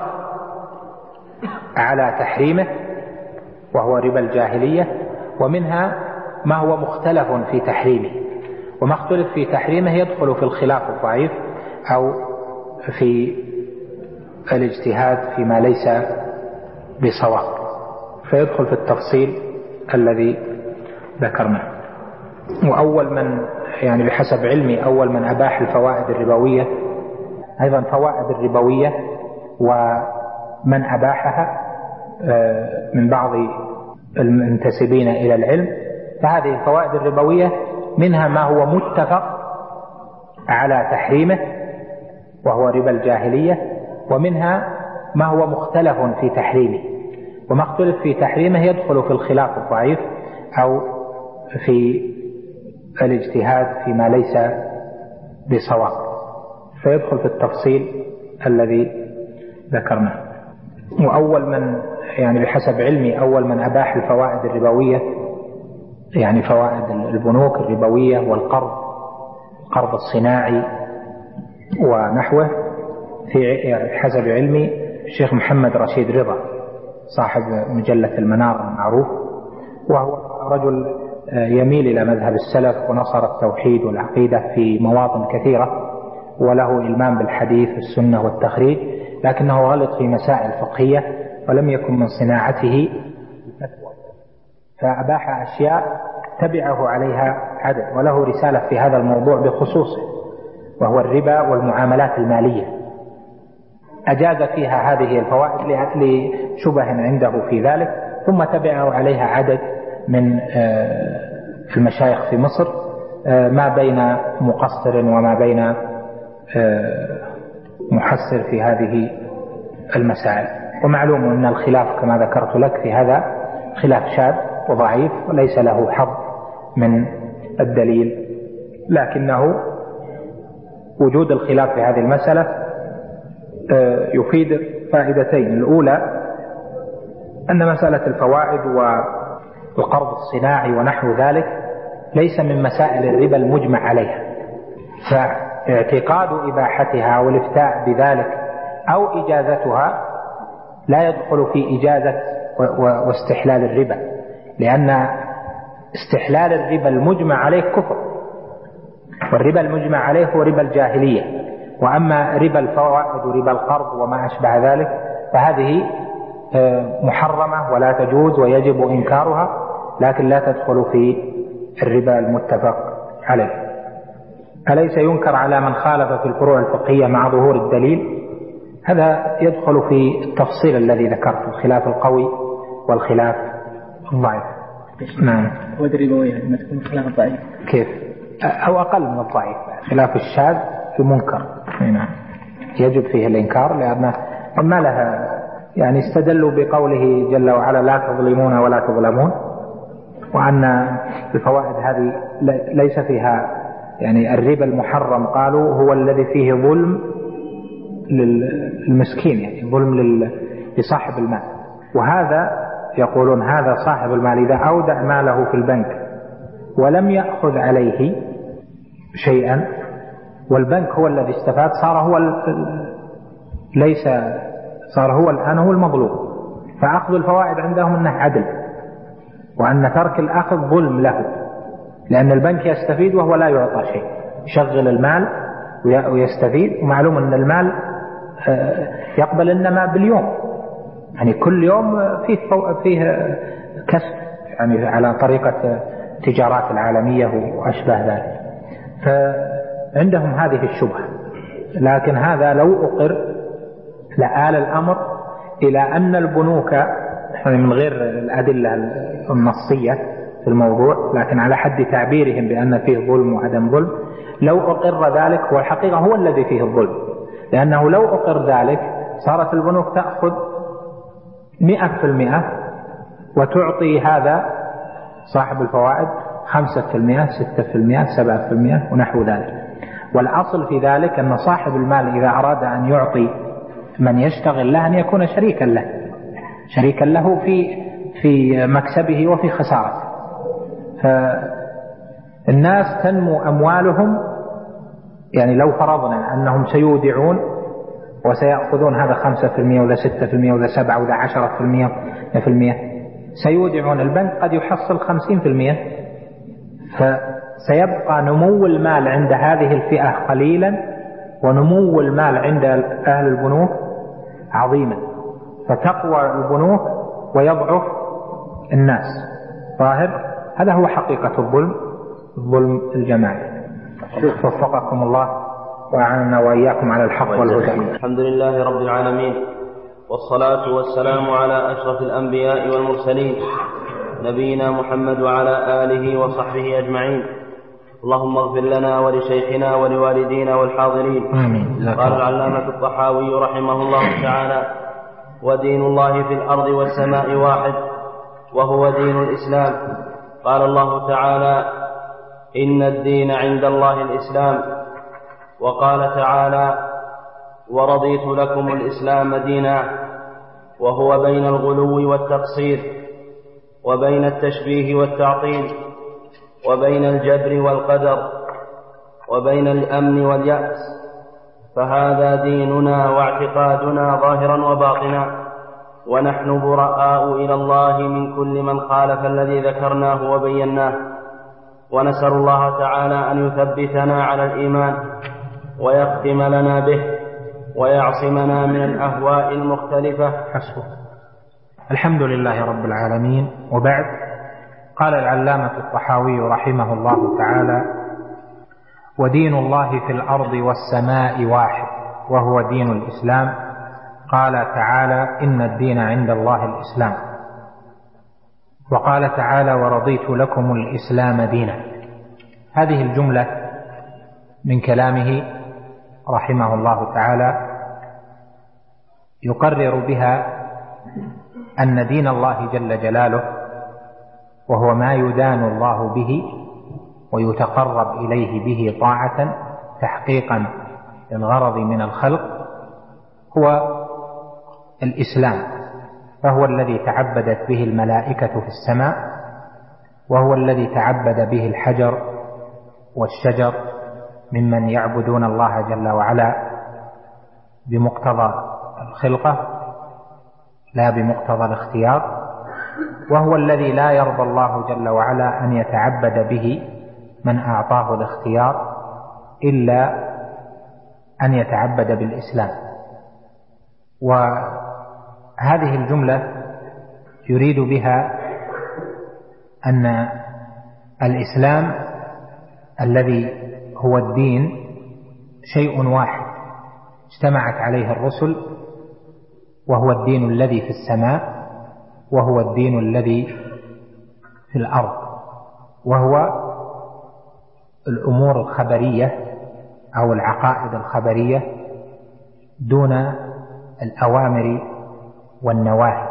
Speaker 1: على تحريمه وهو ربا الجاهلية، ومنها ما هو مختلف في تحريمه، وما اختلف في تحريمه يدخل في الخلاف الضعيف أو في الاجتهاد فيما ليس بصواب، فيدخل في التفصيل الذي ذكرناه. وأول من يعني بحسب علمي أول من أباح الفوائد الربوية أيضا فوائد الربوية ومن أباحها من بعض المنتسبين إلى العلم. فهذه الفوائد الربوية منها ما هو متفق على تحريمه وهو ربا الجاهلية، ومنها ما هو مختلف في تحريمه، وما اختلف في تحريمه يدخل في الخلاف الضعيف أو في الاجتهاد فيما ليس بصواب، فيدخل في التفصيل الذي ذكرناه. وأول من يعني بحسب علمي أول من أباح الفوائد الربوية يعني فوائد البنوك الربوية والقرض القرض الصناعي ونحوه في حسب علمي الشيخ محمد رشيد رضا صاحب مجلة المنار المعروف، وهو رجل يميل إلى مذهب السلف ونصر التوحيد والعقيدة في مواطن كثيرة، وله إلمام بالحديث والسنة والتخريج، لكنه غلط في مسائل فقهية ولم يكن من صناعته فتوى، فأباح أشياء تبعه عليها عدد، وله رسالة في هذا الموضوع بخصوصه وهو الربا والمعاملات المالية، أجاز فيها هذه الفوائد لشبه عنده في ذلك، ثم تبعه عليها عدد من المشايخ في مصر ما بين مقصر وما بين محسر في هذه المسائل. ومعلوم أن الخلاف كما ذكرت لك في هذا خلاف شاذ وضعيف وليس له حظ من الدليل، لكنه وجود الخلاف في هذه المسألة يفيد فائدتين. الأولى أن مسألة الفوائد والقرض الصناعي ونحو ذلك ليس من مسائل الربا المجمع عليها، فاعتقاد إباحتها والافتاء بذلك أو إجازتها لا يدخل في إجازة واستحلال الربا، لأن استحلال الربا المجمع عليه كفر، والربا المجمع عليه هو ربا الجاهلية، وأما ربا الفوائد وربا القرض وما أشبه ذلك فهذه محرمة ولا تجوز ويجب إنكارها، لكن لا تدخل في الربا المتفق عليه. أليس ينكر على من خالف في الفروع الفقهية مع ظهور الدليل؟ هذا يدخل في التفصيل الذي ذكرته، الخلاف القوي والخلاف الضعيف. نعم.
Speaker 3: فوائد الربوية لما تكون خلاف ضعيف
Speaker 1: كيف؟ أو أقل من الضعيف، خلاف الشاذ في منكر. نعم. يجب فيه الإنكار، لأن ما لها يعني استدلوا بقوله جل وعلا لا تظلمون ولا تظلمون، وأن الفوائد هذه ليس فيها يعني الربا المحرم قالوا هو الذي فيه ظلم للمسكين، يعني ظلم لصاحب المال، وهذا يقولون هذا صاحب المال إذا أودع ماله في البنك ولم يأخذ عليه شيئا والبنك هو الذي استفاد صار هو ليس صار هو الآن هو المظلوم، فأخذ الفوائد عندهم أنه عدل، وأن ترك الأخذ ظلم له، لأن البنك يستفيد وهو لا يعطى شيء، يشغل المال ويستفيد، ومعلوم أن المال يقبل إنما باليوم، يعني كل يوم فيه فيه كسب، يعني على طريقة التجارات العالمية وأشبه ذلك، فعندهم هذه الشبهة. لكن هذا لو أقر لآل الأمر إلى أن البنوك من غير الأدلة النصية في الموضوع، لكن على حد تعبيرهم بأن فيه ظلم وعدم ظلم، لو أقر ذلك والحقيقة هو الذي فيه الظلم، لأنه لو أقر ذلك صارت البنوك تأخذ مئة في المئة وتعطي هذا صاحب الفوائد خمسة في المئة، ستة في المئة، سبعة في المئة ونحو ذلك. والأصل في ذلك أن صاحب المال إذا أراد أن يعطي من يشتغل له أن يكون شريكا له شريكا له في في مكسبه وفي خسارته. فالناس تنمو أموالهم، يعني لو فرضنا أنهم سيودعون وسيأخذون هذا خمسة في المئة ولا ستة في المئة ولا سبعة ولا عشرة في المئة في المئة، سيودعون البنك قد يحصل خمسين في المئة، فسيبقى نمو المال عند هذه الفئة قليلا ونمو المال عند أهل البنوك عظيما، فتقوى البنوك ويضعف الناس. ظاهر هذا هو حقيقة الظلم، الظلم الجماعي. وفقكم الله وأعاننا وإياكم على الحق والهدى.
Speaker 2: الحمد لله رب العالمين، والصلاة والسلام على أشرف الأنبياء والمرسلين نبينا محمد وعلى آله وصحبه أجمعين. اللهم اغفر لنا ولشيخنا ولوالدينا والحاضرين.
Speaker 1: آمين.
Speaker 2: قال العلامة الطحاوي رحمه الله تعالى: ودين الله في الأرض والسماء واحد، وهو دين الإسلام. قال الله تعالى: إن الدين عند الله الإسلام. وقال تعالى: ورضيت لكم الإسلام دينا. وهو بين الغلو والتقصير، وبين التشبيه والتعطيل، وبين الجبر والقدر، وبين الأمن واليأس. فهذا ديننا واعتقادنا ظاهرا وباطنا، ونحن براء إلى الله من كل من خالف الذي ذكرناه وبيناه. ونسأل الله تعالى أن يثبتنا على الإيمان ويختم لنا به ويعصمنا من الأهواء المختلفة.
Speaker 1: حسبه. الحمد لله رب العالمين. وبعد، قال العلامة الطحاوي رحمه الله تعالى: ودين الله في الأرض والسماء واحد، وهو دين الإسلام. قال تعالى: إن الدين عند الله الإسلام. وقال تعالى: ورضيت لكم الإسلام دينا. هذه الجملة من كلامه رحمه الله تعالى يقرر بها أن دين الله جل جلاله، وهو ما يدان الله به ويتقرب إليه به طاعة تحقيقا للغرض من الخلق، هو الإسلام. فهو الذي تعبدت به الملائكة في السماء، وهو الذي تعبد به الحجر والشجر ممن يعبدون الله جل وعلا بمقتضى الخلقة لا بمقتضى الاختيار، وهو الذي لا يرضى الله جل وعلا أن يتعبد به من أعطاه الاختيار إلا أن يتعبد بالإسلام. وهذه الجملة يريد بها أن الإسلام الذي هو الدين شيء واحد اجتمعت عليه الرسل، وهو الدين الذي في السماء، وهو الدين الذي في الأرض، وهو الأمور الخبرية أو العقائد الخبرية دون الأوامر والنواهي.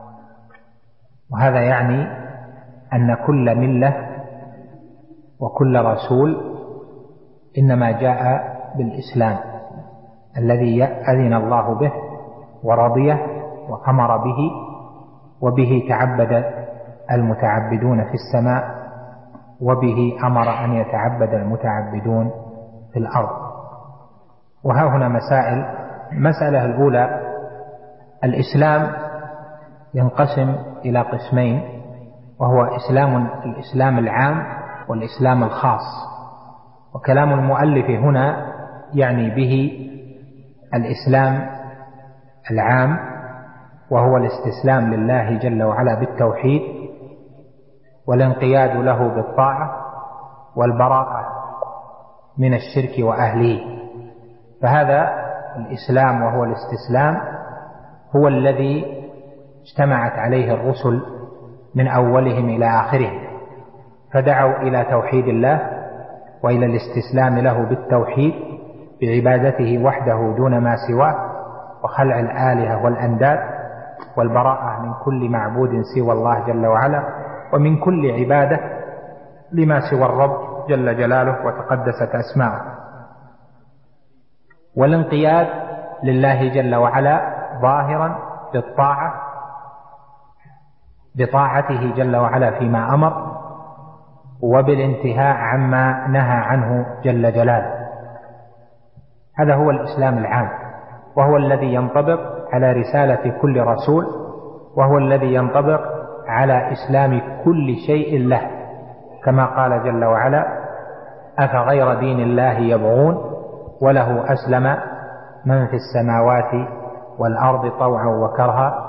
Speaker 1: وهذا يعني أن كل ملة وكل رسول إنما جاء بالإسلام الذي أذن الله به ورضيه وأمر به، وبه تعبد المتعبدون في السماء، وبه أمر أن يتعبد المتعبدون في الأرض. وها هنا مسائل. المسألة الأولى: الإسلام ينقسم إلى قسمين، وهو إسلام الإسلام العام والإسلام الخاص. وكلام المؤلف هنا يعني به الإسلام العام، وهو الاستسلام لله جل وعلا بالتوحيد والانقياد له بالطاعة والبراءة من الشرك وأهله. فهذا الإسلام وهو الاستسلام هو الذي اجتمعت عليه الرسل من أولهم إلى آخرهم، فدعوا إلى توحيد الله وإلى الاستسلام له بالتوحيد بعبادته وحده دون ما سواه، وخلع الآلهة والأنداد، والبراءة من كل معبود سوى الله جل وعلا، ومن كل عبادة لما سوى الرب جل جلاله وتقدست أسماؤه، والانقياد لله جل وعلا ظاهرا بالطاعة بطاعته جل وعلا فيما أمر، وبالانتهاء عما نهى عنه جل جلاله. هذا هو الإسلام العام، وهو الذي ينطبق على رسالة كل رسول، وهو الذي ينطبق على إسلام كل شيء له، كما قال جل وعلا: أفغير دين الله يبغون وله أسلم من في السماوات والأرض طوعا وكرها.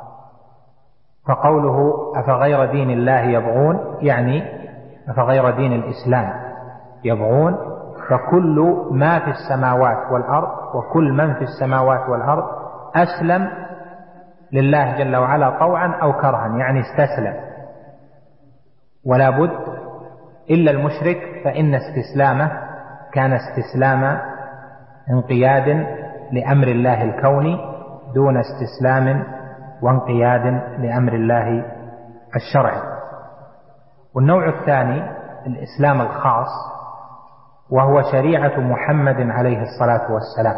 Speaker 1: فقوله أفغير دين الله يبغون يعني أفغير دين الإسلام يبغون، فكل ما في السماوات والأرض وكل من في السماوات والأرض أسلم لله جل وعلا طوعا أو كرها، يعني استسلم. ولا بد إلا المشرك فإن استسلامه كان استسلام انقياد لأمر الله الكوني دون استسلام وانقياد لأمر الله الشرعي. والنوع الثاني الإسلام الخاص، وهو شريعة محمد عليه الصلاة والسلام.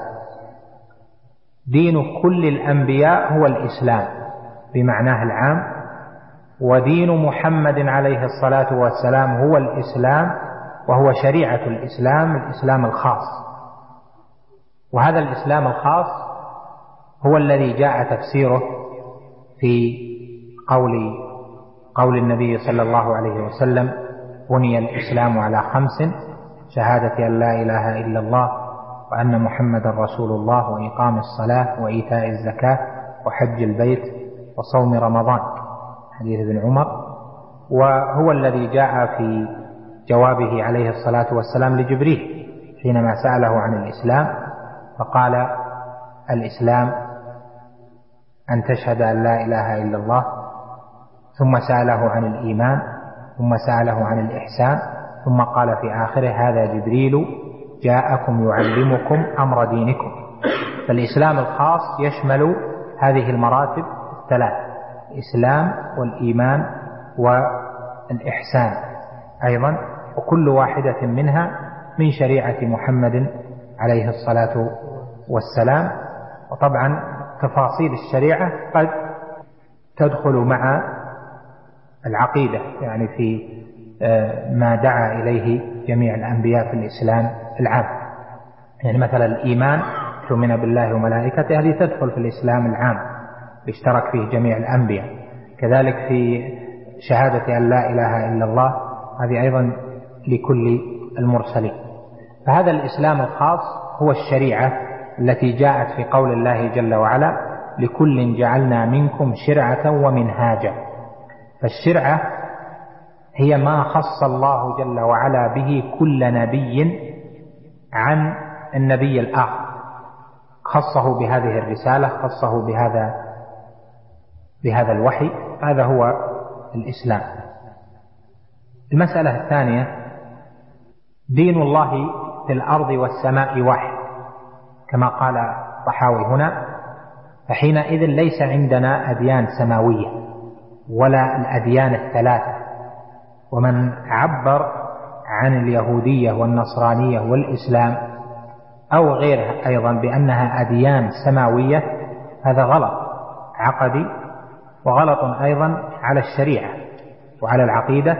Speaker 1: دين كل الأنبياء هو الإسلام بمعناه العام، ودين محمد عليه الصلاة والسلام هو الإسلام، وهو شريعة الإسلام الإسلام الخاص. وهذا الإسلام الخاص هو الذي جاء تفسيره في قول قول النبي صلى الله عليه وسلم: بني الإسلام على خمس: شهادة أن لا إله إلا الله وأن محمد رسول الله وإقام الصلاة وإيتاء الزكاة وحج البيت وصوم رمضان، حديث ابن عمر. وهو الذي جاء في جوابه عليه الصلاة والسلام لجبريل حينما سأله عن الإسلام، فقال: الإسلام أن تشهد أن لا إله إلا الله، ثم سأله عن الإيمان، ثم سأله عن الإحسان، ثم قال في آخره: هذا جبريل جاءكم يعلمكم أمر دينكم. فالإسلام الخاص يشمل هذه المراتب الثلاث: الإسلام والإيمان والإحسان أيضا، وكل واحدة منها من شريعة محمد عليه الصلاة والسلام. وطبعا تفاصيل الشريعة قد تدخل مع العقيدة، يعني في ما دعا إليه جميع الأنبياء في الإسلام العام. يعني مثلا الإيمان تؤمن بالله وملائكته، هذه تدخل في الإسلام العام اشترك فيه جميع الأنبياء. كذلك في شهادة أن لا إله إلا الله، هذه أيضا لكل المرسلين. فهذا الإسلام الخاص هو الشريعة التي جاءت في قول الله جل وعلا: لكل جعلنا منكم شرعة ومنهاجا. فالشرعة هي ما خص الله جل وعلا به كل نبي عن النبي الآخر، خصه بهذه الرسالة، خصه بهذا بهذا الوحي. هذا هو الإسلام. المسألة الثانية: دين الله في الأرض والسماء واحد، كما قال الطحاوي هنا. فحينئذ ليس عندنا أديان سماوية ولا الأديان الثلاثة. ومن عبر عن اليهودية والنصرانية والإسلام أو غيرها أيضا بأنها أديان سماوية، هذا غلط عقدي، وغلط أيضا على الشريعة وعلى العقيدة،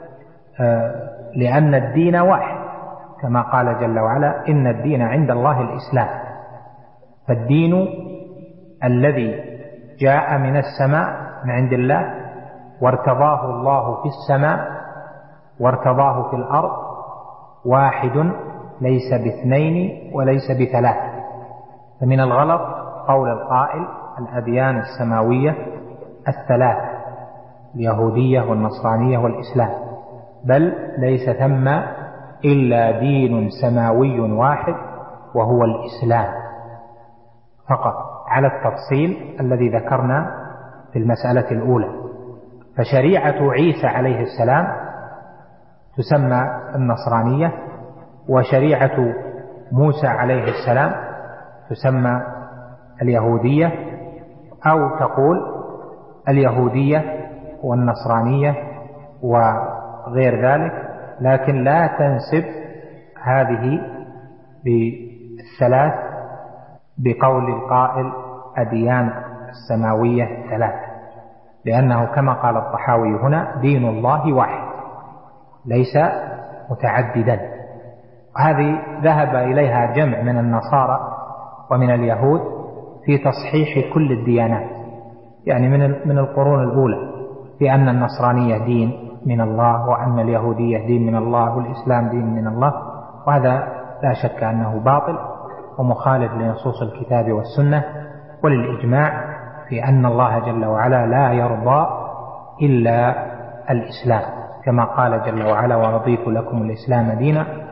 Speaker 1: لأن الدين واحد، كما قال جل وعلا: إن الدين عند الله الإسلام. فالدين الذي جاء من السماء من عند الله وارتضاه الله في السماء وارتضاه في الأرض واحد، ليس باثنين وليس بثلاث. فمن الغلط قول القائل: الأديان السماوية الثلاث، اليهودية والنصرانية والإسلام، بل ليس ثم إلا دين سماوي واحد وهو الإسلام فقط، على التفصيل الذي ذكرنا في المسألة الأولى. فشريعة عيسى عليه السلام تسمى النصرانية، وشريعة موسى عليه السلام تسمى اليهودية، أو تقول اليهودية والنصرانية وغير ذلك لكن لا تنسب هذه بالثلاث بقول القائل أديان السماوية ثلاث، لأنه كما قال الطحاوي هنا دين الله واحد ليس متعددا. هذه ذهب إليها جمع من النصارى ومن اليهود في تصحيح كل الديانات، يعني من من القرون الأولى، بأن النصرانية دين من الله وأن اليهودية دين من الله والإسلام دين من الله، وهذا لا شك أنه باطل ومخالف لنصوص الكتاب والسنة وللإجماع في أن الله جل وعلا لا يرضى إلا الإسلام، كما قال جل وعلا ورضيت لكم الإسلام دينا